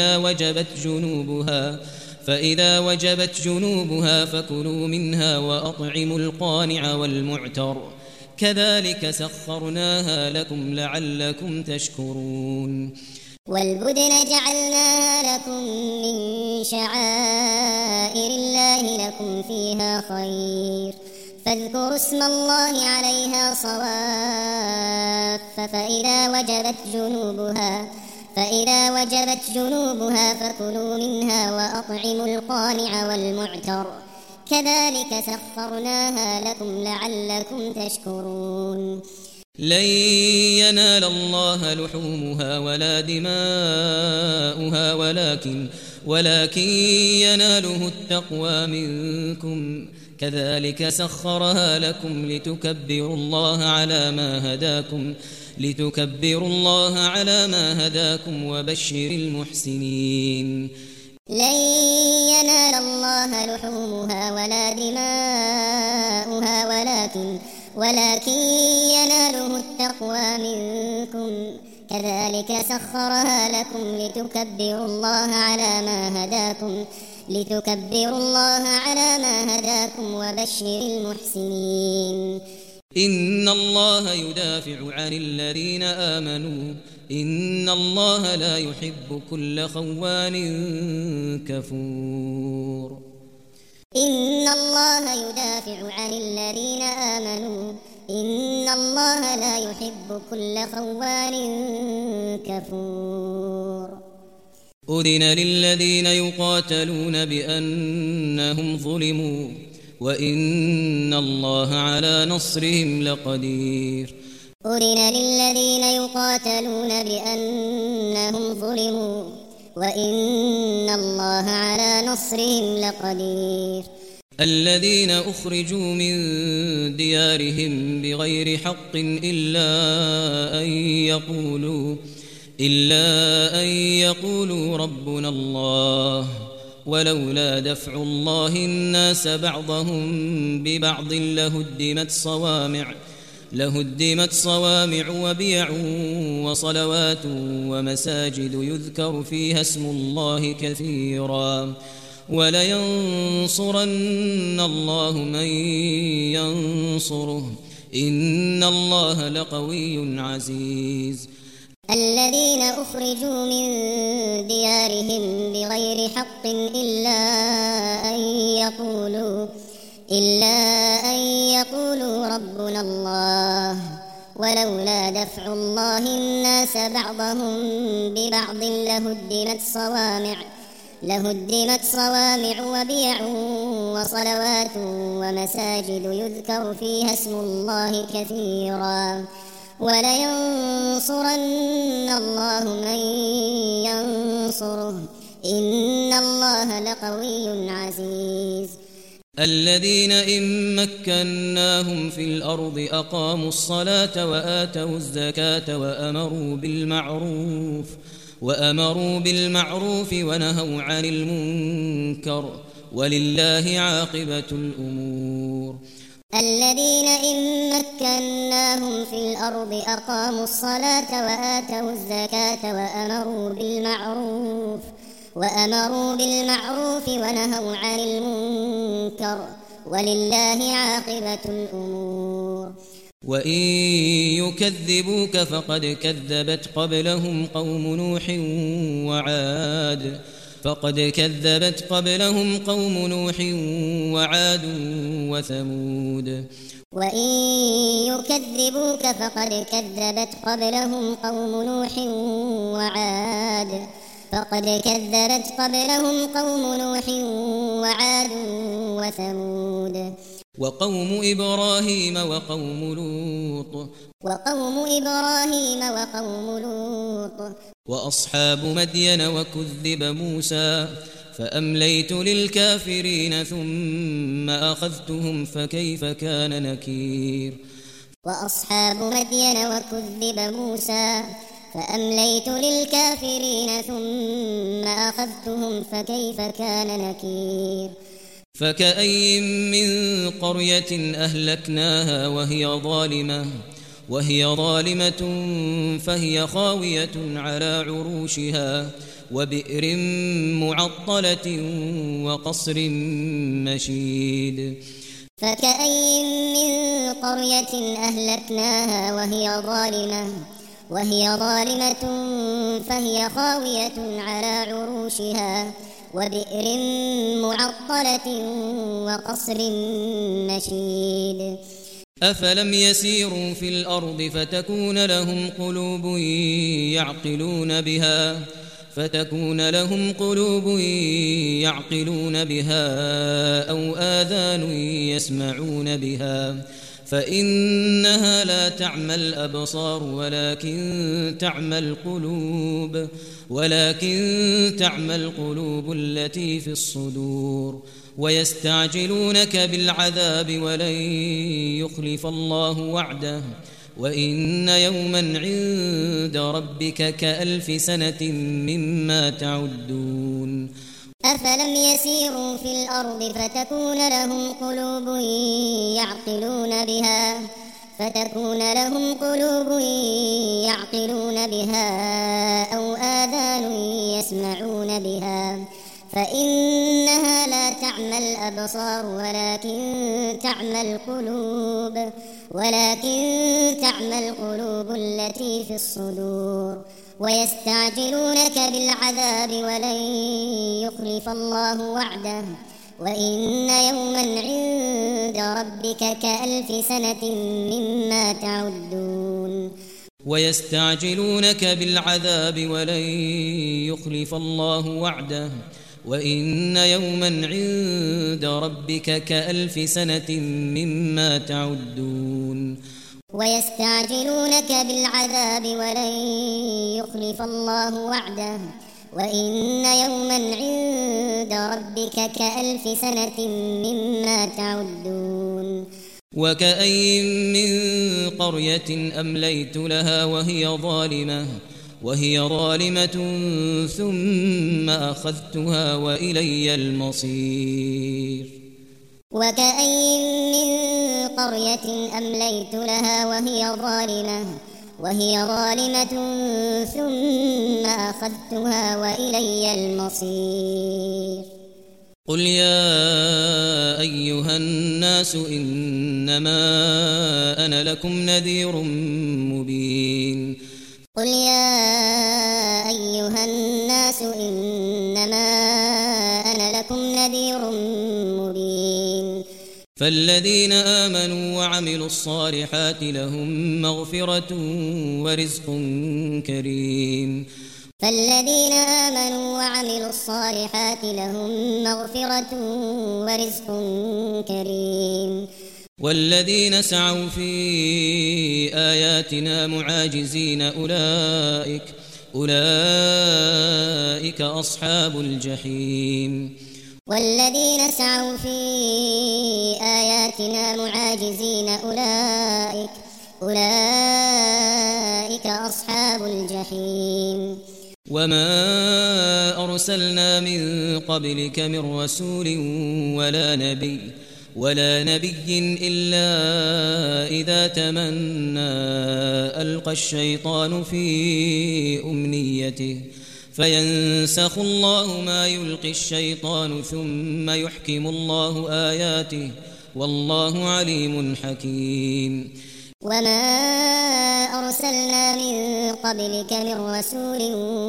فإذا وجبت جنوبها فكلوا منها وأطعموا القانع والمعتر كذلك سخرناها لكم لعلكم تشكرون والبدن جعلناها لكم من شعائر الله لكم فيها خير فاذكروا اسم الله عليها صواف فإذا وجبت جنوبها فكلوا منها وأطعموا القانع والمعتر كذلك سخرناها لكم لعلكم تشكرون لن ينال الله لحومها ولا دماؤها ولكن يناله التقوى منكم كذلك سخرها لكم لتكبروا الله على ما هداكم وبشر المحسنين لن ينال الله لحومها ولا دماؤها ولكن يناله التقوى منكم كذلك سخرها لكم لتكبروا الله على ما هداكم وبشر المحسنين إن الله يدافع عن الذين آمنوا إن الله لا يحب كل خوان كفور إن الله يدافع عن الذين آمنوا إن الله لا يحب كل خوان كفور أذن للذين يقاتلون بأنهم ظلموا وإن الله على نصرهم لقدير أذن للذين يقاتلون بأنهم ظلموا وإن الله على نصرهم لقدير الذين أخرجوا من ديارهم بغير حق إلا أن يقولوا ربنا الله ولولا دفع الله الناس بعضهم ببعض لهدمت صوامع وبيع وصلوات ومساجد يذكر فيها اسم الله كثيرا ولينصرن الله من ينصره إن الله لقوي عزيز الذين أخرجوا من ديارهم بغير حق إلا أن يقولوا ربنا الله ولولا دفع الله الناس بعضهم ببعض لهدمت صوامع وبيع وصلوات ومساجد يذكر فيها اسم الله كثيرا ولينصرن الله من ينصره إن الله لقوي عزيز الذين إن مكناهم في الأرض أقاموا الصلاة وآتوا الزكاة وأمروا بالمعروف ونهوا عن المنكر ولله عاقبة الأمور الذين إن مكناهم في الأرض أقاموا الصلاة وآتوا الزكاة وأمروا بالمعروف ونهوا عن المنكر ولله عاقبة الأمور وإن يكذبوك فقد كذبت قبلهم قوم نوح وعاد وثمود وإن يكذبوك فقد كذبت قبلهم قوم نوح وعاد وثمود وقوم إبراهيم وقوم لوط وأصحاب مدين وكذب موسى فأمليت للكافرين ثم أخذتهم فكيف كان نكير وأصحاب مدين وكذب موسى فأمليت للكافرين ثم أخذتهم فكيف كان نكير فكأي من قرية أهلكناها وهي ظالمة فهي خاوية على عروشها وبئر معطلة وقصر مشيد فكأي من قرية أهلكناها وهي ظالمة فهي خاوية على عروشها وبئر معطلة وقصر مشيد أفلم يسيروا في الأرض فتكون لهم قلوب يعقلون بها أو آذان يسمعون بها فإنها لا تعمى الأبصار ولكن تعمى القلوب التي في الصدور ويستعجلونك بالعذاب ولن يخلف الله وعده وإن يوما عند ربك كألف سنة مما تعدون أفلم يسيروا في الأرض فتكون لهم قلوب يعقلون بها أو آذان يسمعون بها فإنها لا تعمى الأبصار ولكن تعمى القلوب التي في الصدور ويستعجلونك بالعذاب ولن يخلف الله وعده وإن يوما عند ربك كألف سنة مما تعدون ويستعجلونك بالعذاب ولن يخلف الله وعده وإن يوما عند ربك كألف سنة مما تعدون ويستعجلونك بالعذاب ولن يخلف الله وعده وإن يوما عند ربك كألف سنة مما تعدون وكأين من قرية أمليت لها وهي ظالمة ثم أخذتها وإلي المصير وكأين من قرية أمليت لها وهي ظالمة ثم أخذتها وإلي المصير قل يا أيها الناس إنما أنا لكم نذير مبين قل يا أيها الناس إنما أنا لكم نذير مبين فالذين آمنوا وعملوا الصالحات لهم مغفرة ورزق كريم فالذين آمنوا وعملوا الصالحات لهم مغفرة ورزق كريم والذين سعوا في آياتنا معاجزين أولئك أصحاب الجحيم والذين سعوا في آياتنا معاجزين أولئك أصحاب الجحيم وما أرسلنا من قبلك من رسول ولا نبي إلا إذا تمنى ألقى الشيطان في أمنيته فينسخ الله ما يلقي الشيطان ثم يحكم الله آياته والله عليم حكيم وما أرسلنا من قبلك من رسول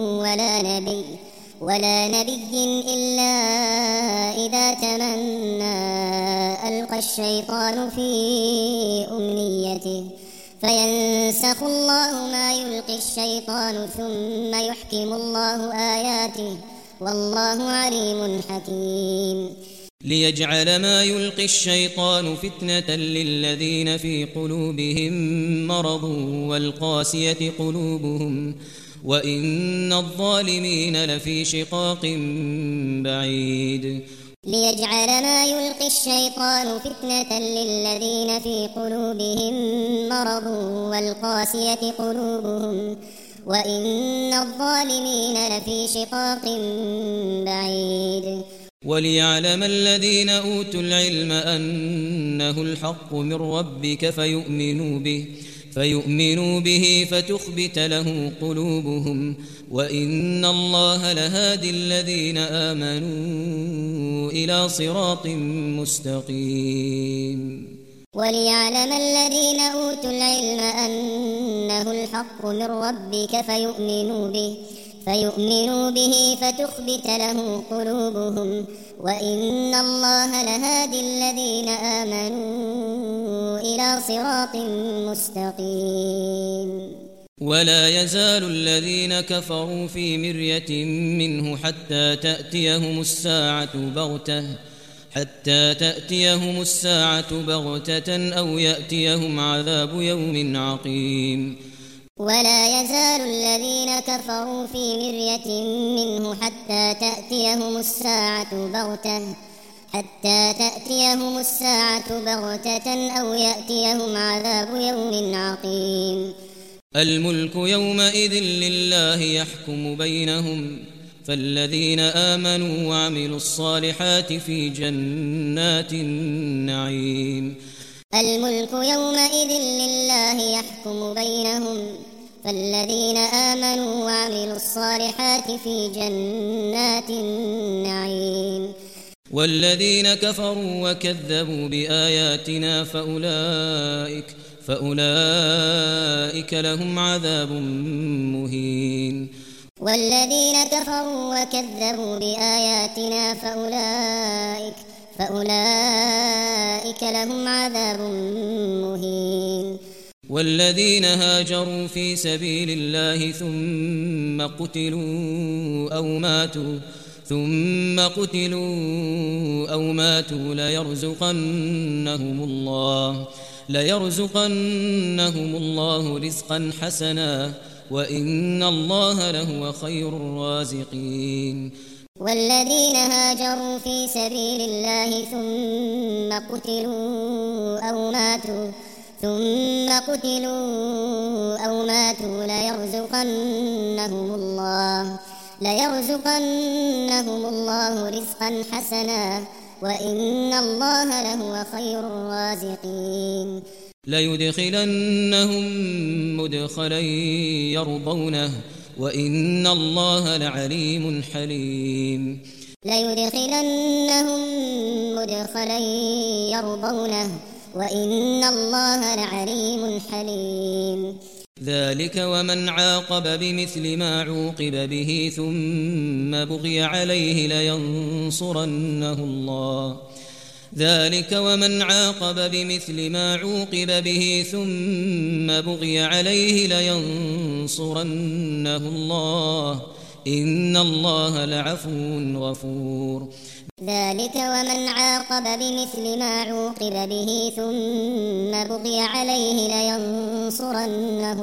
ولا نبي إلا إذا تمنى ألقى الشيطان في أمنيته فينسخ الله ما يلقي الشيطان ثم يحكم الله آياته والله عليم حكيم ليجعل ما يلقي الشيطان فتنة للذين في قلوبهم مرض والقاسية قلوبهم وإن الظالمين لفي شقاق بعيد ليجعل ما يلقي الشيطان فتنة للذين في قلوبهم مرض والقاسية قلوبهم وإن الظالمين لفي شقاق بعيد وليعلم الذين أوتوا العلم أنه الحق من ربك فيؤمنوا به فتخبت له قلوبهم وإن الله لهادي الذين آمنوا إلى صراط مستقيم وليعلم الذين أوتوا العلم أنه الحق من ربك فيؤمنوا به فتخبت له قلوبهم وإن الله لهادي الذين آمنوا إلى صراط مستقيم ولا يزال الذين كفروا في مرية منه حتى تأتيهم الساعة بغتة أو يأتيهم عذاب يوم عقيم ولا يزال الذين كفروا في مرية منه حتى تأتيهم الساعة بغتة أو يأتيهم عذاب يوم عقيم الملك يومئذ لله يحكم بينهم فالذين آمنوا وعملوا الصالحات في جنات النعيم الملك يومئذ لله يحكم بينهم فالذين آمنوا وعملوا الصالحات في جنات النعيم والذين كفروا وكذبوا بآياتنا فأولئك لهم عذاب مهين والذين كفروا وكذبوا بآياتنا فأولئك لهم عذاب مهين والذين هاجروا في سبيل الله ثم قتلوا أو ماتوا ليرزقنهم الله رزقا حسنا وإن الله لهو خير الرازقين والذين هاجروا في سبيل الله ثم قتلوا أو ماتوا ليرزقنهم الله رزقا حسنا وإن الله لهو خير الرازقين ليدخلنهم مدخلا يرضونه وإن الله لعليم حليم ليدخلنهم مدخلا يرضونه وإن الله لعليم حليم ذلك ومن عاقب بمثل ما عوقب به ثم بغي عليه لينصرنه الله إن الله لعفو غفور ذلك ومن عاقب بمثل ما عوقب به ثم بغي عليه لينصرنه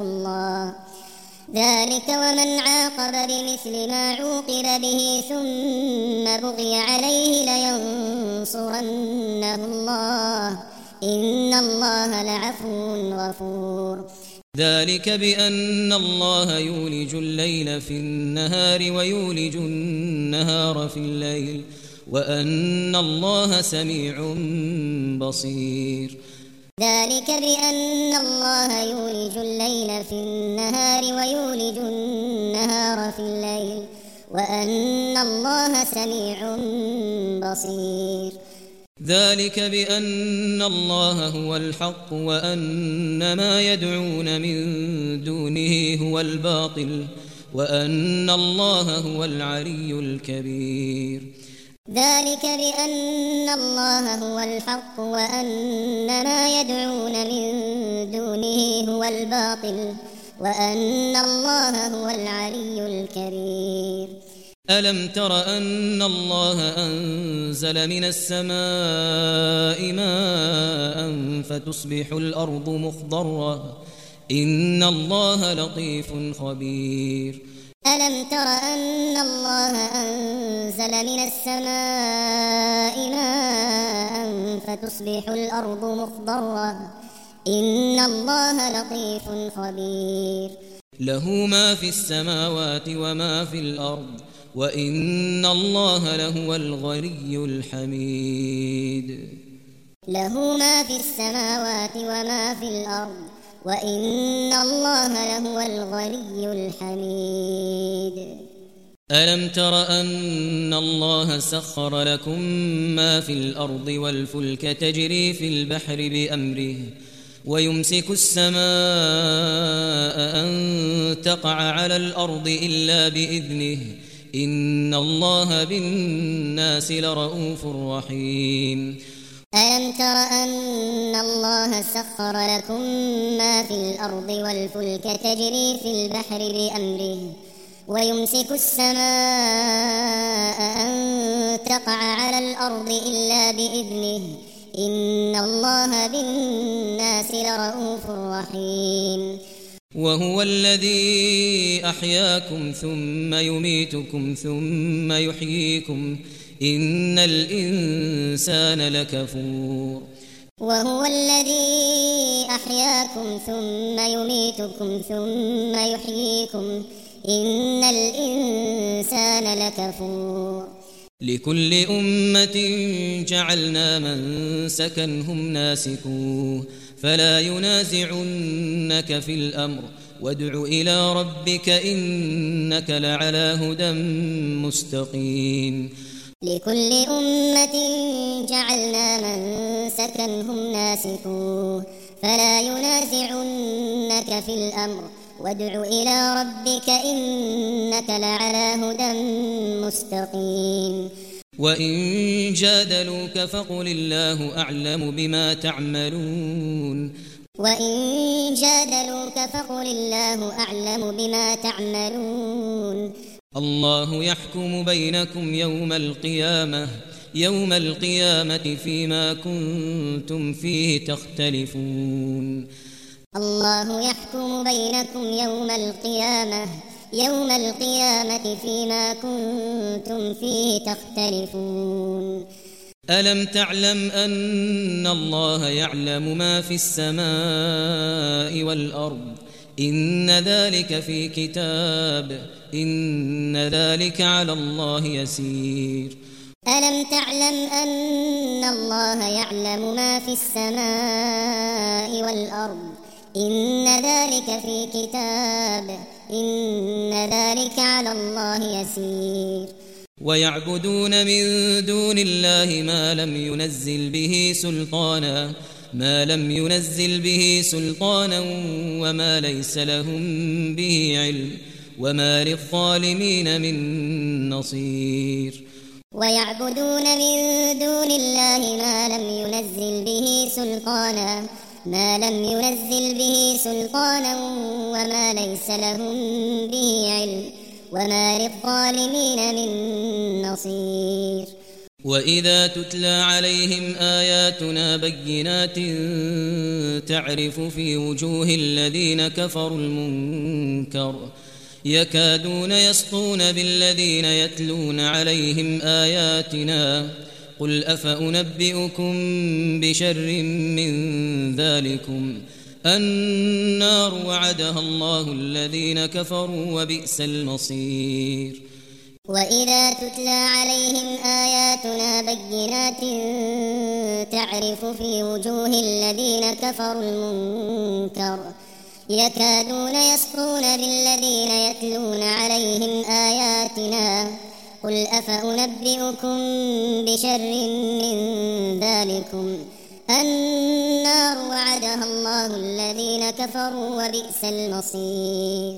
الله إن الله لعفو غفور ذلك بأن الله يولج الليل في النهار ويولج النهار في الليل وأن الله سميع بصير ذلك بأن الله يولج الليل في النهار ويولج النهار في الليل وأن الله سميع بصير ذلك بأن الله هو الحق وأن ما يدعون من دونه هو الباطل وأن الله هو العلي الكبير ذلك بأن الله هو الحق وأن ما يدعون من دونه هو الباطل وأن الله هو العلي الكبير ألم تر أن الله أنزل من السماء ماء فتصبح الأرض مخضرة إن الله لطيف خبير ألم تر أن الله أنزل من السماء ماء فتصبح الأرض مخضرة إن الله لطيف خبير له ما في السماوات وما في الأرض وإن الله لهو الغني الحميد له ما في السماوات وما في الأرض وإن الله لهو الغني الحميد ألم تر أن الله سخر لكم ما في الأرض والفلك تجري في البحر بأمره ويمسك السماء أن تقع على الأرض إلا بإذنه إن الله بالناس لرءوف رحيم ألم تر أن الله سخر لكم ما في الأرض والفلك تجري في البحر بأمره ويمسك السماء أن تقع على الأرض إلا بإذنه إن الله بالناس لرءوف رحيم وهو الذي أحياكم ثم يميتكم ثم يحييكم إن الإنسان لكفور وهو الذي أحياكم ثم يميتكم ثم يحييكم إن الإنسان لكفور لكل أمة جعلنا منسكا هم ناسكوه فلا ينازعنك في الأمر وادع إلى ربك إنك لعلى هدى مستقيم لكل أمة جعلنا منسكا هم ناسكوه فلا ينازعنك في الأمر وادع إلى ربك إنك لعلى هدى مستقيم وإن جادلوك فقل الله أعلم بما تعملون وإن جادلوك فقل الله أعلم بما تعملون الله يحكم بينكم يوم القيامة فيما كنتم فيه تختلفون الله يحكم بينكم يوم القيامة فيما كنتم فيه تختلفون ألم تعلم أن الله يعلم ما في السماء والأرض إن ذلك في كتاب إن ذلك على الله يسير ألم تعلم أن الله يعلم ما في السماء والأرض إن ذلك في كتاب إن ذلك على الله يسير ويعبدون من دون الله ما لم ينزل به سلطانا وما ليس لهم به علم وما للظالمين من نصير ويعبدون من دون الله ما لم ينزل به سلطانا وما ليس لهم به علم وما للظالمين من نصير وإذا تتلى عليهم آياتنا بينات تعرف في وجوه الذين كفروا المنكر يكادون يسطون بالذين يتلون عليهم آياتنا قل أفأنبئكم بشر من ذلكم النار وعدها الله الذين كفروا وبئس المصير وإذا تتلى عليهم آياتنا بينات تعرف في وجوه الذين كفروا المنكر يكادون يسطون بالذين يتلون عليهم آياتنا قل أفأنبئكم بشر من ذلكم النار وعدها الله الذين كفروا وبئس المصير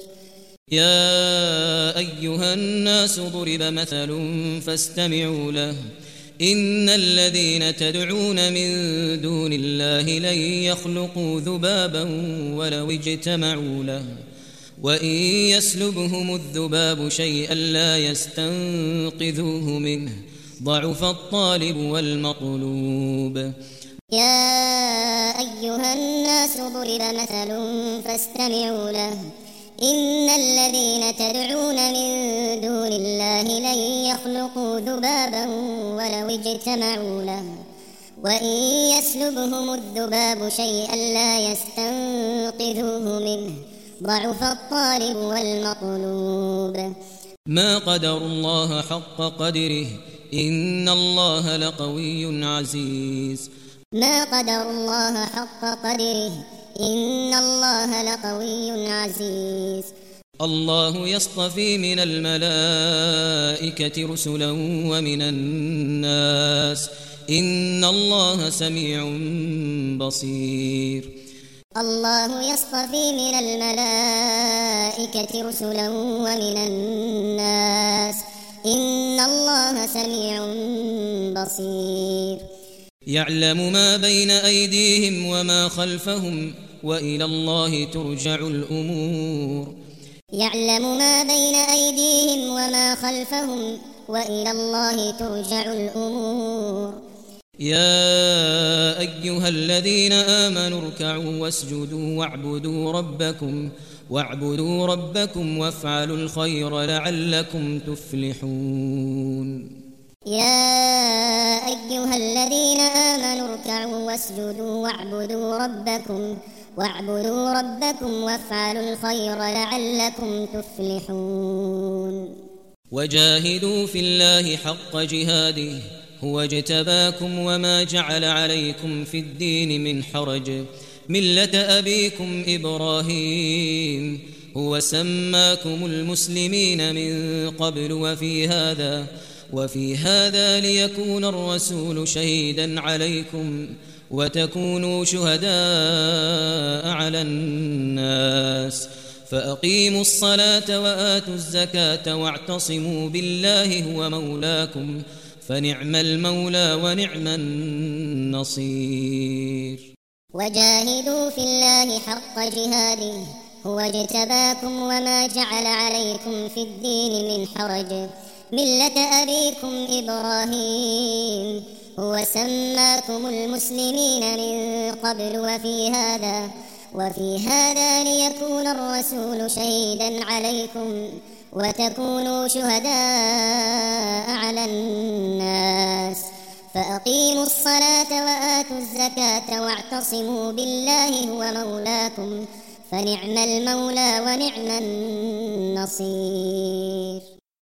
يا أيها الناس ضرب مثل فاستمعوا له إن الذين تدعون من دون الله لن يخلقوا ذبابا ولو اجتمعوا له وإن يسلبهم الذباب شيئا لا يستنقذوه منه ضعف الطالب والمطلوب يا أيها الناس ضرب مثل فاستمعوا له إن الذين تدعون من دون الله لن يخلقوا ذبابا ولو اجتمعوا له وإن يسلبهم الذباب شيئا لا يستنقذوه منه ضعف الطالب والمطلوب ما قدر الله حق قدره إن الله لقوي عزيز ما قدر الله حق قدره إن الله لقوي عزيز الله يصطفي من الملائكة رسلا ومن الناس إن الله سميع بصير الله يصطفي من الملائكة رسلا ومن الناس إن الله سميع بصير يعلم ما بين أيديهم وما خلفهم وإلى الله ترجع الأمور يعلم ما بين أيديهم وما خلفهم وإلى الله ترجع الأمور يا أيها الذين آمنوا اركعوا واسجدوا واعبدوا ربكم وافعلوا الخير لعلكم تفلحون يا أيها الذين آمنوا اركعوا واسجدوا واعبدوا ربكم وافعلوا الخير لعلكم تفلحون وجاهدوا في الله حق جهاده هو اجتباكم وما جعل عليكم في الدين من حرج ملة أبيكم إبراهيم هو سماكم المسلمين من قبل وفي هذا ليكون الرسول شهيدا عليكم وتكونوا شهداء على الناس فأقيموا الصلاة وآتوا الزكاة واعتصموا بالله هو مولاكم فنعم المولى ونعم النصير وجاهدوا في الله حق جهاده هو اجتباكم وما جعل عليكم في الدين من حرج ملة أبيكم إبراهيم هو سماكم المسلمين من قبل وفي هذا ليكون الرسول شهيدا عليكم وتكونوا شهداء على الناس فأقيموا الصلاة وآتوا الزكاة واعتصموا بالله هو مولاكم فنعم المولى ونعم النصير